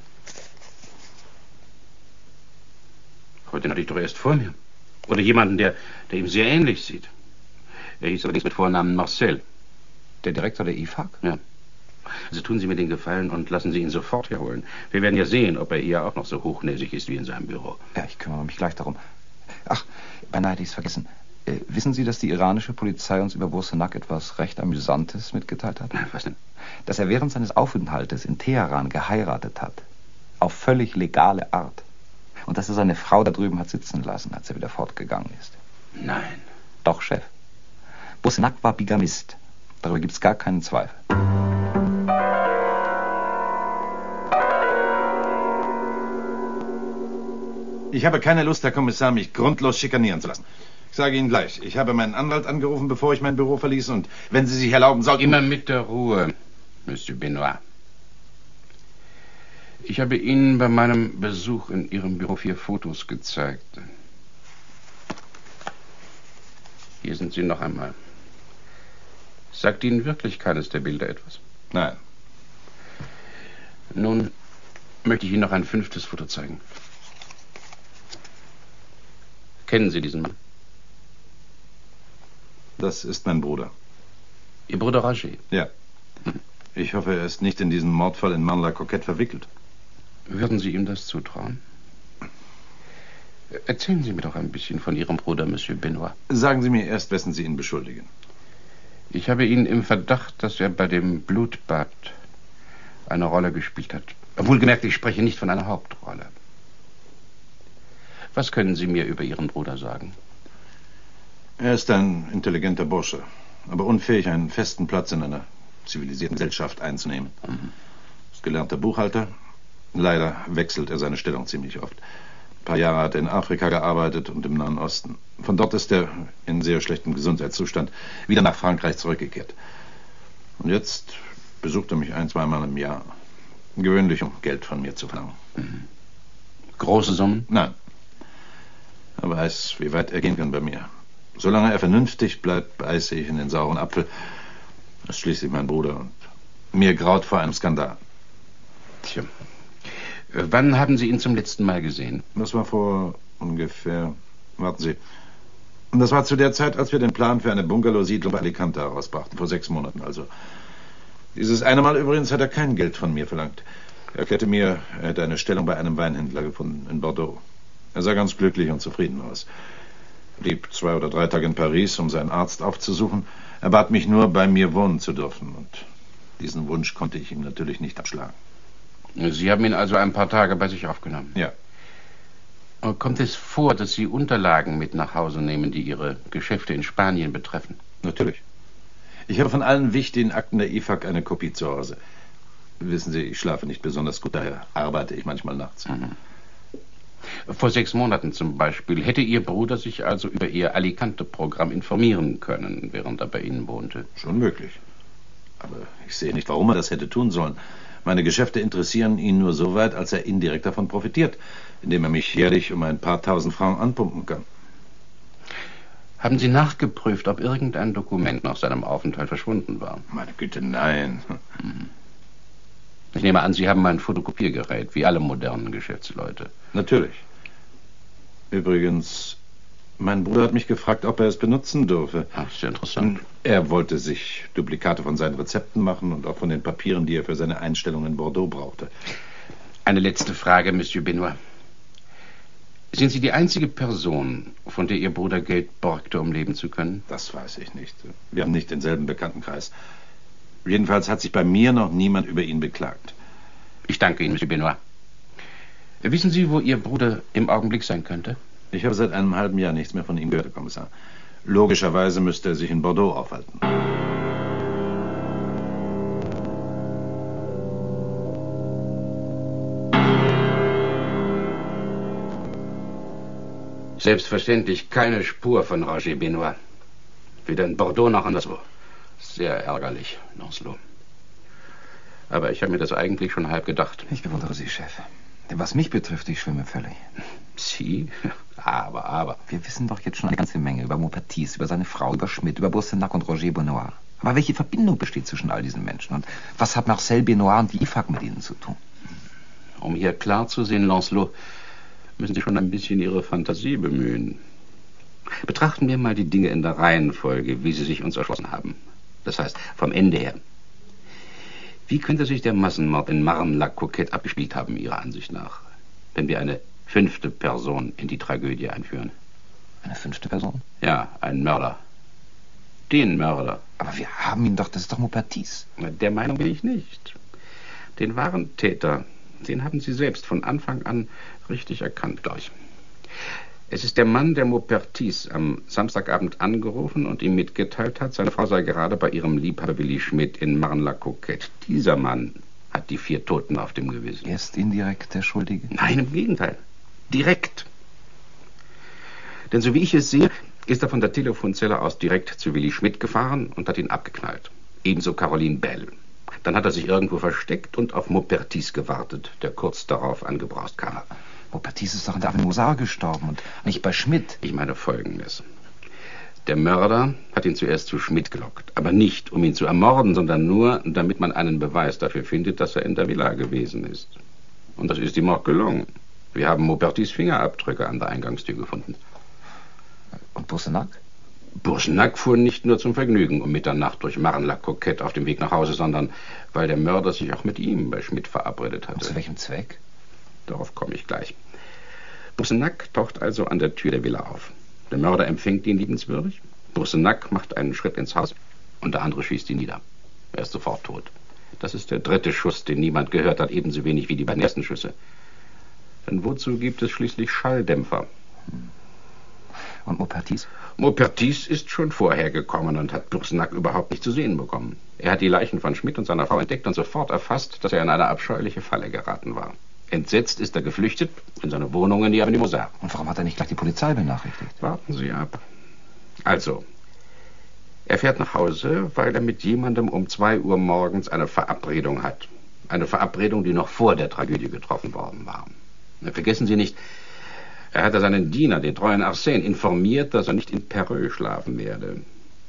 Aber den hatte ich doch erst vor mir. Oder jemanden, der, der ihm sehr ähnlich sieht. Er hieß allerdings mit Vornamen Marcel. Der Direktor der I F A C? Ja. Also tun Sie mir den Gefallen und lassen Sie ihn sofort herholen. Wir werden ja sehen, ob er hier auch noch so hochnäsig ist wie in seinem Büro. Ja, ich kümmere mich gleich darum. Ach, beinahe hätte ich es vergessen. Äh, wissen Sie, dass die iranische Polizei uns über Burstenack etwas recht Amüsantes mitgeteilt hat? Was denn? Dass er während seines Aufenthaltes in Teheran geheiratet hat. Auf völlig legale Art. Und dass er seine Frau da drüben hat sitzen lassen, als er wieder fortgegangen ist. Nein. Doch, Chef. Burstenack war Bigamist. Darüber gibt es gar keinen Zweifel. Ich habe keine Lust, Herr Kommissar, mich grundlos schikanieren zu lassen. Ich sage Ihnen gleich, ich habe meinen Anwalt angerufen, bevor ich mein Büro verließ, und wenn Sie sich erlauben sollten... Immer mit der Ruhe, Monsieur Benoit. Ich habe Ihnen bei meinem Besuch in Ihrem Büro vier Fotos gezeigt. Hier sind sie noch einmal. Sagt Ihnen wirklich keines der Bilder etwas? Nein. Nun möchte ich Ihnen noch ein fünftes Foto zeigen. Kennen Sie diesen Mann? Das ist mein Bruder. Ihr Bruder Roger? Ja. Ich hoffe, er ist nicht in diesen Mordfall in Marne-la-Coquette verwickelt. Würden Sie ihm das zutrauen? Erzählen Sie mir doch ein bisschen von Ihrem Bruder, Monsieur Benoit. Sagen Sie mir erst, wessen Sie ihn beschuldigen. Ich habe ihn im Verdacht, dass er bei dem Blutbad eine Rolle gespielt hat. Wohlgemerkt, ich spreche nicht von einer Hauptrolle. Was können Sie mir über Ihren Bruder sagen? Er ist ein intelligenter Bursche, aber unfähig, einen festen Platz in einer zivilisierten Gesellschaft einzunehmen. Mhm. Ist gelernter Buchhalter. Leider wechselt er seine Stellung ziemlich oft. paar Jahre hat er in Afrika gearbeitet und im Nahen Osten. Von dort ist er in sehr schlechtem Gesundheitszustand wieder nach Frankreich zurückgekehrt. Und jetzt besucht er mich ein, zweimal im Jahr. Gewöhnlich, um Geld von mir zu verlangen. Mhm. Große Summen? Nein. Er weiß, wie weit er gehen kann bei mir. Solange er vernünftig bleibt, beiße ich in den sauren Apfel. Das ist schließlich mein Bruder und mir graut vor einem Skandal. Tja. Wann haben Sie ihn zum letzten Mal gesehen? Das war vor ungefähr... Warten Sie. Das war zu der Zeit, als wir den Plan für eine Bungalow-Siedlung bei Alicante herausbrachten. Vor sechs Monaten also. Dieses eine Mal übrigens hat er kein Geld von mir verlangt. Er erklärte mir, er hätte eine Stellung bei einem Weinhändler gefunden in Bordeaux. Er sah ganz glücklich und zufrieden aus. Blieb zwei oder drei Tage in Paris, um seinen Arzt aufzusuchen. Er bat mich nur, bei mir wohnen zu dürfen. Und diesen Wunsch konnte ich ihm natürlich nicht abschlagen. Sie haben ihn also ein paar Tage bei sich aufgenommen? Ja. Kommt es vor, dass Sie Unterlagen mit nach Hause nehmen, die Ihre Geschäfte in Spanien betreffen? Natürlich. Ich habe von allen wichtigen Akten der I F A C eine Kopie zu Hause. Wissen Sie, ich schlafe nicht besonders gut, daher arbeite ich manchmal nachts. Mhm. Vor sechs Monaten zum Beispiel hätte Ihr Bruder sich also über Ihr Alicante-Programm informieren können, während er bei Ihnen wohnte. Schon möglich. Aber ich sehe nicht, warum er das hätte tun sollen. Meine Geschäfte interessieren ihn nur so weit, als er indirekt davon profitiert, indem er mich jährlich um ein paar tausend Francs anpumpen kann. Haben Sie nachgeprüft, ob irgendein Dokument nach seinem Aufenthalt verschwunden war? Meine Güte, nein. Mhm. Ich nehme an, Sie haben ein Fotokopiergerät, wie alle modernen Geschäftsleute. Natürlich. Übrigens, mein Bruder hat mich gefragt, ob er es benutzen dürfe. Ach, sehr interessant. Er wollte sich Duplikate von seinen Rezepten machen und auch von den Papieren, die er für seine Einstellung in Bordeaux brauchte. Eine letzte Frage, Monsieur Benoit. Sind Sie die einzige Person, von der Ihr Bruder Geld borgte, um leben zu können? Das weiß ich nicht. Wir haben nicht denselben Bekanntenkreis. Jedenfalls hat sich bei mir noch niemand über ihn beklagt. Ich danke Ihnen, Monsieur Benoit. Wissen Sie, wo Ihr Bruder im Augenblick sein könnte? Ich habe seit einem halben Jahr nichts mehr von ihm gehört, Herr Kommissar. Logischerweise müsste er sich in Bordeaux aufhalten. Selbstverständlich keine Spur von Roger Benoit. Weder in Bordeaux noch anderswo. Sehr ärgerlich, Lancelot. Aber ich habe mir das eigentlich schon halb gedacht. Ich bewundere Sie, Chef. Denn was mich betrifft, ich schwimme völlig. Sie? Aber, aber. Wir wissen doch jetzt schon eine ganze Menge über Maupertuis, über seine Frau, über Schmidt, über Boursenac und Roger Benoit. Aber welche Verbindung besteht zwischen all diesen Menschen? Und was hat Marcel Benoit und die I F A C mit ihnen zu tun? Um hier klar zu sehen, Lancelot, müssen Sie schon ein bisschen Ihre Fantasie bemühen. Betrachten wir mal die Dinge in der Reihenfolge, wie sie sich uns erschlossen haben. Das heißt, vom Ende her. Wie könnte sich der Massenmord in Marne-la-Coquette abgespielt haben, Ihrer Ansicht nach, wenn wir eine fünfte Person in die Tragödie einführen? Eine fünfte Person? Ja, ein Mörder. Den Mörder. Aber wir haben ihn doch, das ist doch Maupertuis. Der Meinung bin ich nicht. Den wahren Täter, den haben Sie selbst von Anfang an richtig erkannt, glaube ich. Es ist der Mann, der Maupertuis am Samstagabend angerufen und ihm mitgeteilt hat, seine Frau sei gerade bei ihrem Liebhaber Willi Schmidt in Marne-la-Coquette. Dieser Mann hat die vier Toten auf dem Gewissen. Er ist indirekt der Schuldige? Nein, im Gegenteil. Direkt. Denn so wie ich es sehe, ist er von der Telefonzelle aus direkt zu Willi Schmidt gefahren und hat ihn abgeknallt. Ebenso Caroline Bell. Dann hat er sich irgendwo versteckt und auf Maupertuis gewartet, der kurz darauf angebraust kam. Maupertuis ist doch in der Avenue Mozart gestorben und nicht bei Schmidt. Ich meine Folgendes. Der Mörder hat ihn zuerst zu Schmidt gelockt. Aber nicht, um ihn zu ermorden, sondern nur, damit man einen Beweis dafür findet, dass er in der Villa gewesen ist. Und das ist ihm auch gelungen. Wir haben Maupertuis Fingerabdrücke an der Eingangstür gefunden. Und Boursenac? Boursenac fuhr nicht nur zum Vergnügen um Mitternacht durch Marne-la-Coquette auf dem Weg nach Hause, sondern weil der Mörder sich auch mit ihm bei Schmidt verabredet hatte. Und zu welchem Zweck? Darauf komme ich gleich. Boursenac taucht also an der Tür der Villa auf. Der Mörder empfängt ihn liebenswürdig. Boursenac macht einen Schritt ins Haus und der andere schießt ihn nieder. Er ist sofort tot. Das ist der dritte Schuss, den niemand gehört hat, ebenso wenig wie die beiden ersten Schüsse. Denn wozu gibt es schließlich Schalldämpfer? Und Maupertuis? Maupertuis ist schon vorher gekommen und hat Boursenac überhaupt nicht zu sehen bekommen. Er hat die Leichen von Schmidt und seiner Frau entdeckt und sofort erfasst, dass er in eine abscheuliche Falle geraten war. Entsetzt ist er geflüchtet in seine Wohnung in die Avenue Mozart. Und warum hat er nicht gleich die Polizei benachrichtigt? Warten Sie ab. Also, er fährt nach Hause, weil er mit jemandem um zwei Uhr morgens eine Verabredung hat. Eine Verabredung, die noch vor der Tragödie getroffen worden war. Vergessen Sie nicht, er hatte seinen Diener, den treuen Arsène, informiert, dass er nicht in Perreux schlafen werde.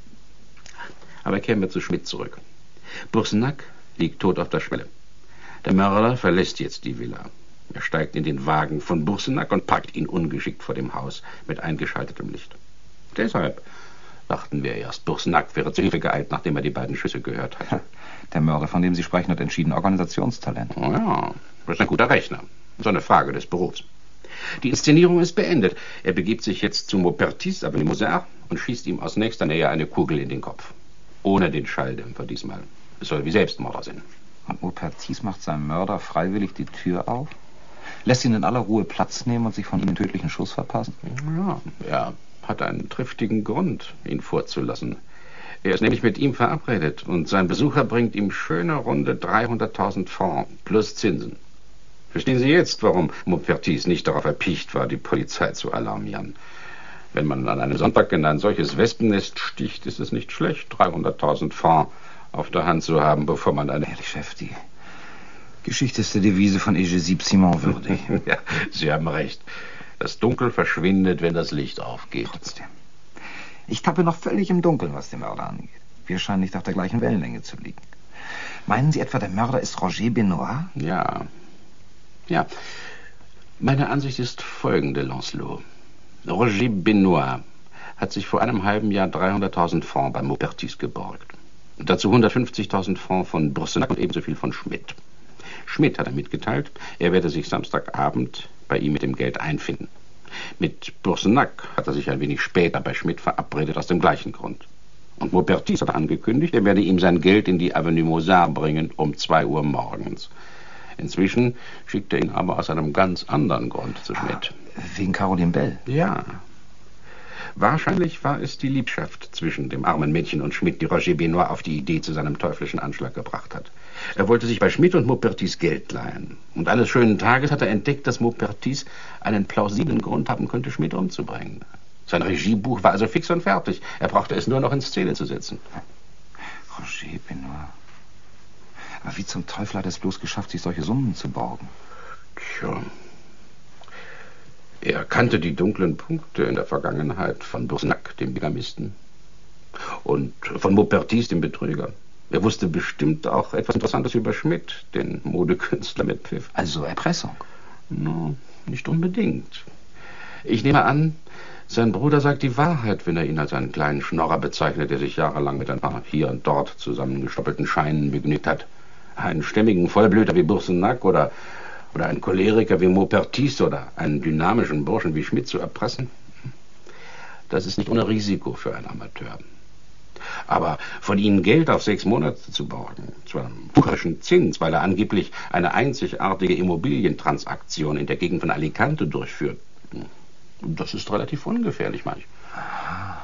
Aber kehren wir zu Schmidt zurück. Boursenac liegt tot auf der Schwelle. Der Mörder verlässt jetzt die Villa. Er steigt in den Wagen von Boursenac und packt ihn ungeschickt vor dem Haus mit eingeschaltetem Licht. Deshalb dachten wir erst, Boursenac wäre zu Hilfe geeilt, nachdem er die beiden Schüsse gehört hatte. Der Mörder, von dem Sie sprechen, hat entschieden Organisationstalent. Oh ja, das ist ein guter Rechner. So eine Frage des Berufs. Die Inszenierung ist beendet. Er begibt sich jetzt zu Maupertis, Avenue Mozart, und schießt ihm aus nächster Nähe eine Kugel in den Kopf. Ohne den Schalldämpfer diesmal. Es soll wie Selbstmord aussehen. Und Maupertis macht seinem Mörder freiwillig die Tür auf, lässt ihn in aller Ruhe Platz nehmen und sich von ihm den tödlichen Schuss verpassen? Ja, er hat einen triftigen Grund, ihn vorzulassen. Er ist nämlich mit ihm verabredet und sein Besucher bringt ihm schöne runde dreihunderttausend Francs plus Zinsen. Verstehen Sie jetzt, warum Maupertis nicht darauf erpicht war, die Polizei zu alarmieren? Wenn man an einem Sonntag in ein solches Wespennest sticht, ist es nicht schlecht, dreihunderttausend Francs auf der Hand zu haben, bevor man eine... Ehrlich, Chef, die Geschichte ist der Devise von Eugénie Simon würdig. Ja, Sie haben recht. Das Dunkel verschwindet, wenn das Licht aufgeht. Trotzdem. Ich tappe noch völlig im Dunkeln, was den Mörder angeht. Wir scheinen nicht auf der gleichen Wellenlänge zu liegen. Meinen Sie etwa, der Mörder ist Roger Benoit? Ja. Ja. Meine Ansicht ist folgende, Lancelot. Roger Benoit hat sich vor einem halben Jahr dreihunderttausend Francs bei Maupertis geborgt. Und dazu hundertfünfzigtausend Francs von Boursenac und ebenso viel von Schmidt. Schmidt hat er mitgeteilt, er werde sich Samstagabend bei ihm mit dem Geld einfinden. Mit Boursenac hat er sich ein wenig später bei Schmidt verabredet, aus dem gleichen Grund. Und Maupertis hat angekündigt, er werde ihm sein Geld in die Avenue Mozart bringen um zwei Uhr morgens. Inzwischen schickt er ihn aber aus einem ganz anderen Grund zu Schmidt. Ah, wegen Caroline Bell? Ja. Wahrscheinlich war es die Liebschaft zwischen dem armen Mädchen und Schmidt, die Roger Benoit auf die Idee zu seinem teuflischen Anschlag gebracht hat. Er wollte sich bei Schmidt und Maupertis Geld leihen. Und eines schönen Tages hat er entdeckt, dass Maupertis einen plausiblen Grund haben könnte, Schmidt umzubringen. Sein Regiebuch war also fix und fertig. Er brauchte es nur noch in Szene zu setzen. Roger Benoit. Aber wie zum Teufel hat er es bloß geschafft, sich solche Summen zu borgen? Tja. Er kannte die dunklen Punkte in der Vergangenheit von Boursenac, dem Bigamisten, und von Maupertis, dem Betrüger. Er wusste bestimmt auch etwas Interessantes über Schmidt, den Modekünstler mit Pfiff. Also Erpressung? No, nicht unbedingt. Ich nehme an, sein Bruder sagt die Wahrheit, wenn er ihn als einen kleinen Schnorrer bezeichnet, der sich jahrelang mit ein paar hier und dort zusammengestoppelten Scheinen begnügt hat. Einen stämmigen Vollblüter wie Boursenac oder, oder einen Choleriker wie Maupertis oder einen dynamischen Burschen wie Schmidt zu erpressen, das ist nicht ohne Risiko für einen Amateur. Aber von ihm Geld auf sechs Monate zu borgen, zu einem wucherischen Zins, weil er angeblich eine einzigartige Immobilientransaktion in der Gegend von Alicante durchführt, das ist relativ ungefährlich, manch. Aha.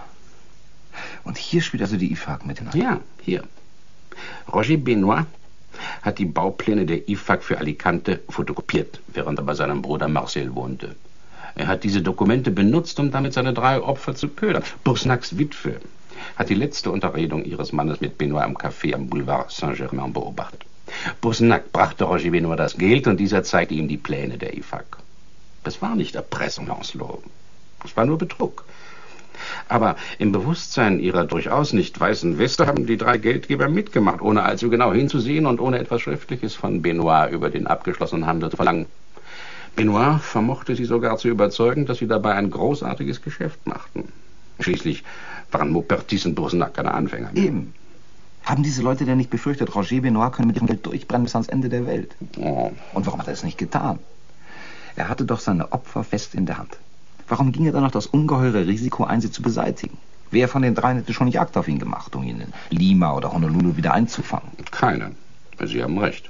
Und hier spielt also die I F A C mit hinein? Ja, hier. Roger Benoit hat die Baupläne der I F A C für Alicante fotokopiert, während er bei seinem Bruder Marcel wohnte. Er hat diese Dokumente benutzt, um damit seine drei Opfer zu ködern. Boursenacs Witwe hat die letzte Unterredung ihres Mannes mit Benoit am Café am Boulevard Saint-Germain beobachtet. Boursenac brachte Roger Benoit das Geld und dieser zeigte ihm die Pläne der I F A C. Das war nicht Erpressung, Lancelot. Das war nur Betrug. Aber im Bewusstsein ihrer durchaus nicht weißen Weste haben die drei Geldgeber mitgemacht, ohne allzu genau hinzusehen und ohne etwas Schriftliches von Benoit über den abgeschlossenen Handel zu verlangen. Benoit vermochte sie sogar zu überzeugen, dass sie dabei ein großartiges Geschäft machten. Schließlich waren Maupertis und Boursenac keine Anfänger. Eben. Haben diese Leute denn nicht befürchtet, Roger Benoit könne mit ihrem Geld durchbrennen bis ans Ende der Welt? Oh. Und warum hat er es nicht getan? Er hatte doch seine Opfer fest in der Hand. Warum ging er dann noch das ungeheure Risiko ein, sie zu beseitigen? Wer von den dreien hätte schon Jagd auf ihn gemacht, um ihn in Lima oder Honolulu wieder einzufangen? Keine. Sie haben recht.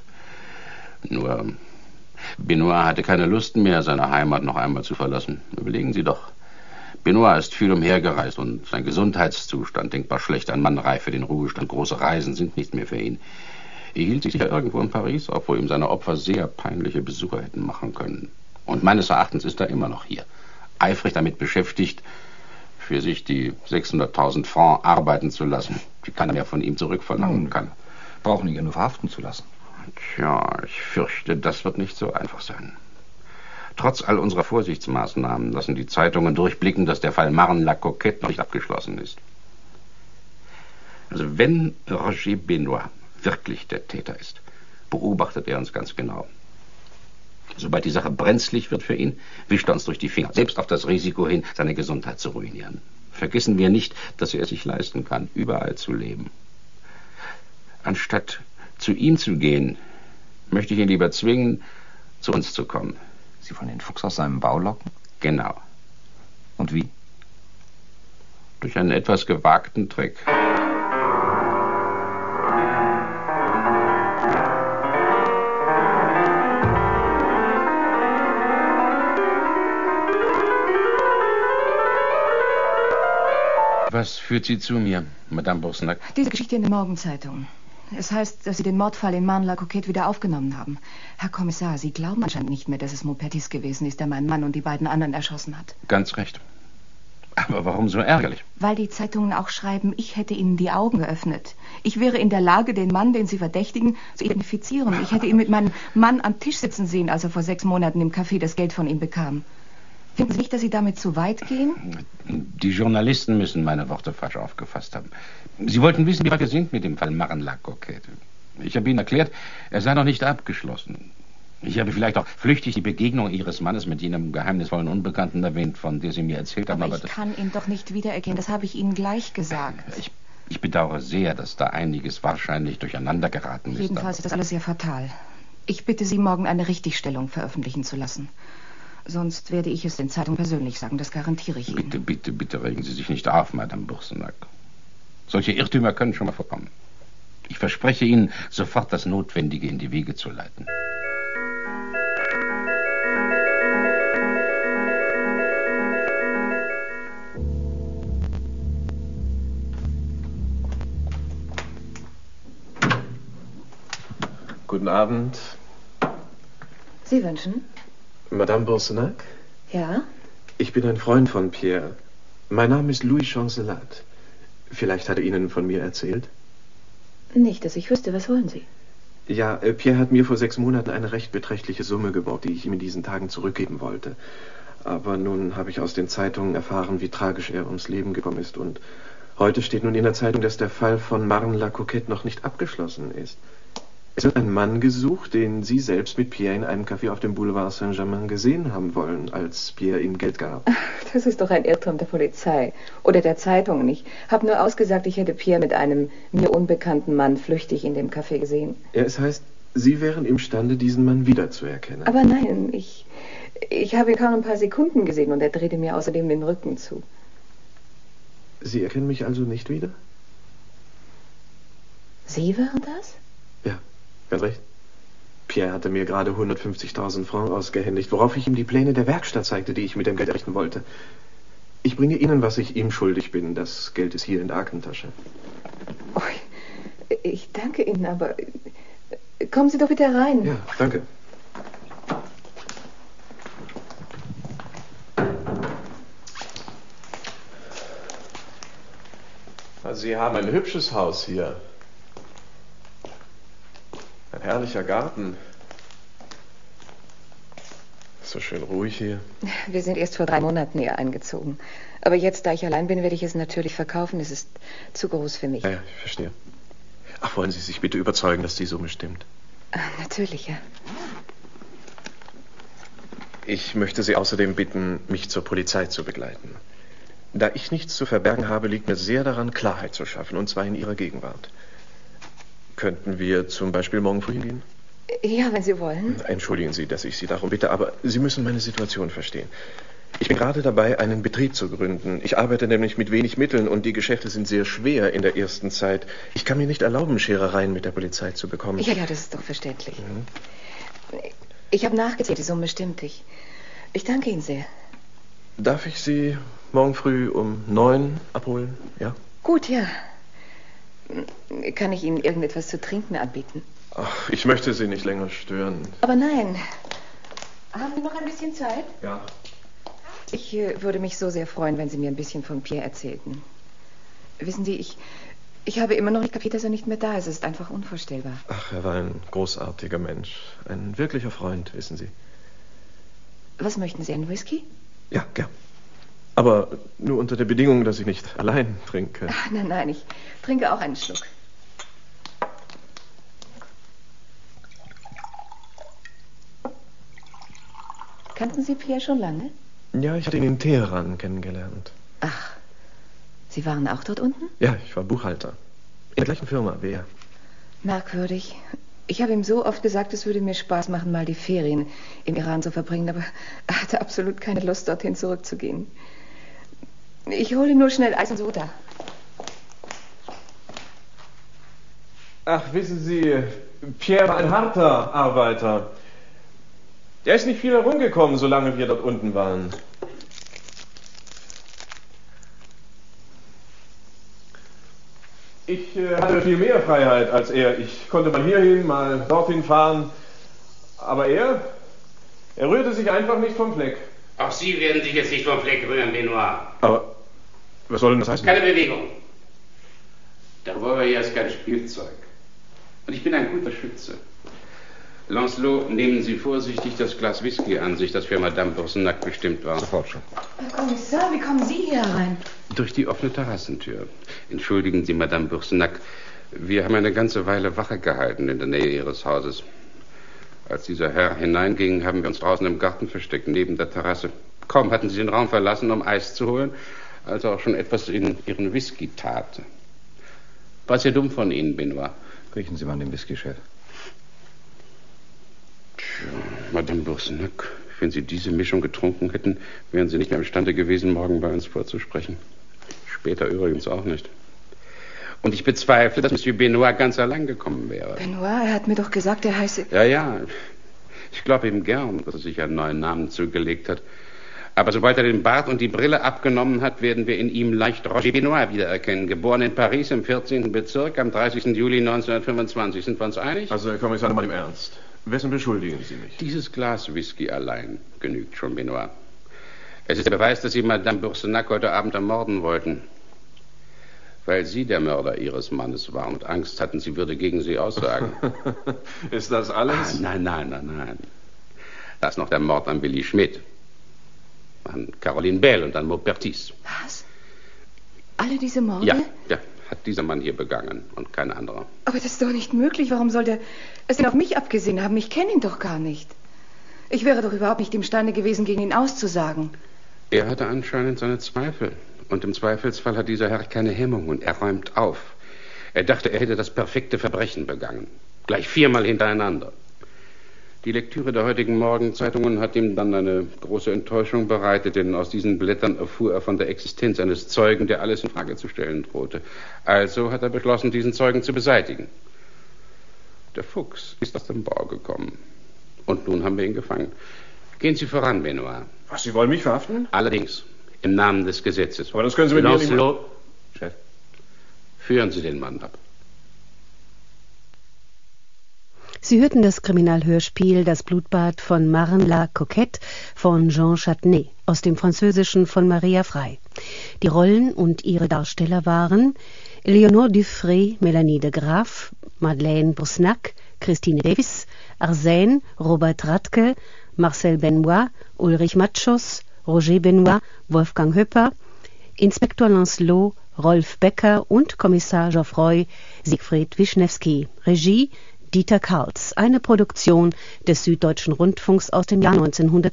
Nur Benoit hatte keine Lust mehr, seine Heimat noch einmal zu verlassen. Überlegen Sie doch. Benoit ist viel umhergereist und sein Gesundheitszustand denkbar schlecht. Ein Mann reif für den Ruhestand. Große Reisen sind nicht mehr für ihn. Er hielt sich sicher irgendwo in Paris auf, wo ihm seine Opfer sehr peinliche Besuche hätten machen können. Und meines Erachtens ist er immer noch hier, eifrig damit beschäftigt, für sich die sechshunderttausend Francs arbeiten zu lassen, die keiner mehr von ihm zurückverlangen kann. Brauchen ihn ja nur verhaften zu lassen. Tja, ich fürchte, das wird nicht so einfach sein. Trotz all unserer Vorsichtsmaßnahmen lassen die Zeitungen durchblicken, dass der Fall Marne-la-Coquette noch nicht abgeschlossen ist. Also wenn Roger Benoit wirklich der Täter ist, beobachtet er uns ganz genau. Sobald die Sache brenzlig wird für ihn, wischt er uns durch die Finger, selbst auf das Risiko hin, seine Gesundheit zu ruinieren. Vergessen wir nicht, dass er es sich leisten kann, überall zu leben. Anstatt zu ihm zu gehen, möchte ich ihn lieber zwingen, zu uns zu kommen. Sie wollen den Fuchs aus seinem Bau locken? Genau. Und wie? Durch einen etwas gewagten Trick. Was führt Sie zu mir, Madame Boursenac? Diese Geschichte in der Morgenzeitung. Es heißt, dass Sie den Mordfall in Marne-la-Coquette wieder aufgenommen haben. Herr Kommissar, Sie glauben anscheinend nicht mehr, dass es Maupertuis gewesen ist, der meinen Mann und die beiden anderen erschossen hat. Ganz recht. Aber warum so ärgerlich? Weil die Zeitungen auch schreiben, ich hätte Ihnen die Augen geöffnet. Ich wäre in der Lage, den Mann, den Sie verdächtigen, zu identifizieren. Ich hätte ihn mit meinem Mann am Tisch sitzen sehen, als er vor sechs Monaten im Café das Geld von ihm bekam. Finden Sie nicht, dass Sie damit zu weit gehen? Die Journalisten müssen meine Worte falsch aufgefasst haben. Sie wollten wissen, wie weit wir sind mit dem Fall Marne-la-Coquette. Ich habe Ihnen erklärt, er sei noch nicht abgeschlossen. Ich habe vielleicht auch flüchtig die Begegnung Ihres Mannes mit jenem geheimnisvollen Unbekannten erwähnt, von der Sie mir erzählt haben. Aber, aber ich kann ihn doch nicht wiedererkennen, das habe ich Ihnen gleich gesagt. Ich, ich bedauere sehr, dass da einiges wahrscheinlich durcheinander geraten ist. Jedenfalls ist das alles sehr fatal. Ich bitte Sie, morgen eine Richtigstellung veröffentlichen zu lassen. Sonst werde ich es den Zeitungen persönlich sagen, das garantiere ich Ihnen. Bitte, bitte, bitte regen Sie sich nicht auf, Madame Boursenac. Solche Irrtümer können schon mal vorkommen. Ich verspreche Ihnen, sofort das Notwendige in die Wege zu leiten. Guten Abend. Sie wünschen? Madame Boursenac? Ja? Ich bin ein Freund von Pierre. Mein Name ist Louis Chancelat. Vielleicht hat er Ihnen von mir erzählt? Nicht, dass ich wüsste. Was wollen Sie? Ja, äh, Pierre hat mir vor sechs Monaten eine recht beträchtliche Summe geborgt, die ich ihm in diesen Tagen zurückgeben wollte. Aber nun habe ich aus den Zeitungen erfahren, wie tragisch er ums Leben gekommen ist. Und heute steht nun in der Zeitung, dass der Fall von Marne-la-Coquette noch nicht abgeschlossen ist. Es wird ein Mann gesucht, den Sie selbst mit Pierre in einem Café auf dem Boulevard Saint-Germain gesehen haben wollen, als Pierre ihm Geld gab. Das ist doch ein Irrtum der Polizei oder der Zeitungen. Ich habe nur ausgesagt, ich hätte Pierre mit einem mir unbekannten Mann flüchtig in dem Café gesehen. Ja, es heißt, Sie wären imstande, diesen Mann wiederzuerkennen. Aber nein, ich, ich habe ihn kaum ein paar Sekunden gesehen und er drehte mir außerdem den Rücken zu. Sie erkennen mich also nicht wieder? Sie waren das? Ja. Ganz recht. Pierre hatte mir gerade hundertfünfzigtausend Francs ausgehändigt, worauf ich ihm die Pläne der Werkstatt zeigte, die ich mit dem Geld errichten wollte. Ich bringe Ihnen, was ich ihm schuldig bin. Das Geld ist hier in der Aktentasche. Oh, ich danke Ihnen, aber kommen Sie doch bitte rein. Ja, danke. Sie haben ein hübsches Haus hier. Ein herrlicher Garten. So schön ruhig hier. Wir sind erst vor drei Monaten hier eingezogen. Aber jetzt, da ich allein bin, werde ich es natürlich verkaufen. Es ist zu groß für mich. Ja, ja, ich verstehe. Ach, wollen Sie sich bitte überzeugen, dass die Summe stimmt? Ah, natürlich, ja. Ich möchte Sie außerdem bitten, mich zur Polizei zu begleiten. Da ich nichts zu verbergen habe, liegt mir sehr daran, Klarheit zu schaffen, und zwar in Ihrer Gegenwart. Könnten wir zum Beispiel morgen früh gehen? Ja, wenn Sie wollen. Entschuldigen Sie, dass ich Sie darum bitte, aber Sie müssen meine Situation verstehen. Ich bin gerade dabei, einen Betrieb zu gründen. Ich arbeite nämlich mit wenig Mitteln und die Geschäfte sind sehr schwer in der ersten Zeit. Ich kann mir nicht erlauben, Scherereien mit der Polizei zu bekommen. Ja, ja, das ist doch verständlich. Mhm. Ich habe nachgezählt, die Summe stimmt. Ich, ich danke Ihnen sehr. Darf ich Sie morgen früh um neun abholen? Ja? Gut, ja. Kann ich Ihnen irgendetwas zu trinken anbieten? Ach, ich möchte Sie nicht länger stören. Aber nein. Haben wir noch ein bisschen Zeit? Ja. Ich äh, würde mich so sehr freuen, wenn Sie mir ein bisschen von Pierre erzählten. Wissen Sie, ich, ich habe immer noch nicht kapiert, dass er nicht mehr da ist. Es ist einfach unvorstellbar. Ach, er war ein großartiger Mensch. Ein wirklicher Freund, wissen Sie. Was möchten Sie, einen Whisky? Ja, gern. Aber nur unter der Bedingung, dass ich nicht allein trinke. Ach, nein, nein, ich trinke auch einen Schluck. Kannten Sie Pierre schon lange? Ja, ich hatte ihn in Teheran kennengelernt. Ach, Sie waren auch dort unten? Ja, ich war Buchhalter. In der gleichen Firma wie er. Merkwürdig. Ich habe ihm so oft gesagt, es würde mir Spaß machen, mal die Ferien im Iran zu verbringen, aber er hatte absolut keine Lust, dorthin zurückzugehen. Ich hole nur schnell Eis und Soda. Ach, wissen Sie, Pierre war ein harter Arbeiter. Er ist nicht viel herumgekommen, solange wir dort unten waren. Ich äh, hatte viel mehr Freiheit als er. Ich konnte mal hierhin, mal dorthin fahren. Aber er, er rührte sich einfach nicht vom Fleck. Auch Sie werden sich jetzt nicht vom Fleck rühren, Benoit. Aber was soll denn das heißen? Keine Bewegung. Der Revolver hier ist kein Spielzeug. Und ich bin ein guter Schütze. Lancelot, nehmen Sie vorsichtig das Glas Whisky an sich, das für Madame Boursenac bestimmt war. Sofort schon. Herr Kommissar, wie kommen Sie hier rein? Durch die offene Terrassentür. Entschuldigen Sie, Madame Boursenac, wir haben eine ganze Weile Wache gehalten in der Nähe Ihres Hauses. Als dieser Herr hineinging, haben wir uns draußen im Garten versteckt, neben der Terrasse. Kaum hatten Sie den Raum verlassen, um Eis zu holen, als er auch schon etwas in Ihren Whisky tat. War sehr dumm von Ihnen, Benoit. Riechen Sie mal den Whisky, Chef. Tja, Madame Boursenac, wenn Sie diese Mischung getrunken hätten, wären Sie nicht mehr imstande gewesen, morgen bei uns vorzusprechen. Später übrigens auch nicht. Und ich bezweifle, dass Monsieur Benoit ganz allein gekommen wäre. Benoit, er hat mir doch gesagt, er heiße... Ja, ja. Ich glaube ihm gern, dass er sich einen neuen Namen zugelegt hat. Aber sobald er den Bart und die Brille abgenommen hat, werden wir in ihm leicht Roger Benoit wiedererkennen. Geboren in Paris im vierzehnten Bezirk am dreißigsten Juli neunzehnhundertfünfundzwanzig. Sind wir uns einig? Also, Herr Kommissar, mal im Ernst. Wessen beschuldigen Sie mich? Dieses Glas Whisky allein genügt schon, Benoit. Es ist der Beweis, dass Sie Madame Boursenac heute Abend ermorden wollten. Weil Sie der Mörder Ihres Mannes war und Angst hatten, sie würde gegen Sie aussagen. Ist das alles? Ah, nein, nein, nein, nein. Da ist noch der Mord an Willy Schmidt. An Caroline Bell und an Maupertis. Was? Alle diese Morde? Ja, ja, hat dieser Mann hier begangen und kein anderer. Aber das ist doch nicht möglich. Warum soll der es denn auf mich abgesehen haben? Ich kenne ihn doch gar nicht. Ich wäre doch überhaupt nicht imstande gewesen, gegen ihn auszusagen. Er hatte anscheinend seine Zweifel. Und im Zweifelsfall hat dieser Herr keine Hemmung und er räumt auf. Er dachte, er hätte das perfekte Verbrechen begangen. Gleich viermal hintereinander. Die Lektüre der heutigen Morgenzeitungen hat ihm dann eine große Enttäuschung bereitet, denn aus diesen Blättern erfuhr er von der Existenz eines Zeugen, der alles in Frage zu stellen drohte. Also hat er beschlossen, diesen Zeugen zu beseitigen. Der Fuchs ist aus dem Bau gekommen. Und nun haben wir ihn gefangen. Gehen Sie voran, Benoit. Was, Sie wollen mich verhaften? Allerdings, im Namen des Gesetzes. Aber das können Sie mit mir nicht machen. Chef, führen Sie den Mann ab. Sie hörten das Kriminalhörspiel Das Blutbad von Marne la Coquette von Jean Châtenay, aus dem Französischen von Maria Frey. Die Rollen und ihre Darsteller waren Léonore Dufresne, Melanie de Graaf, Madeleine Boursenac, Christine Davis, Arsène, Robert Radke, Marcel Benoit, Ulrich Matschos, Roger Benoit, Wolfgang Höpper, Inspektor Lancelot, Rolf Becker und Kommissar Geoffroy Siegfried Wischnewski. Regie Dieter Karls, eine Produktion des Süddeutschen Rundfunks aus dem Jahr neunzehnhundertsiebenundsiebzig.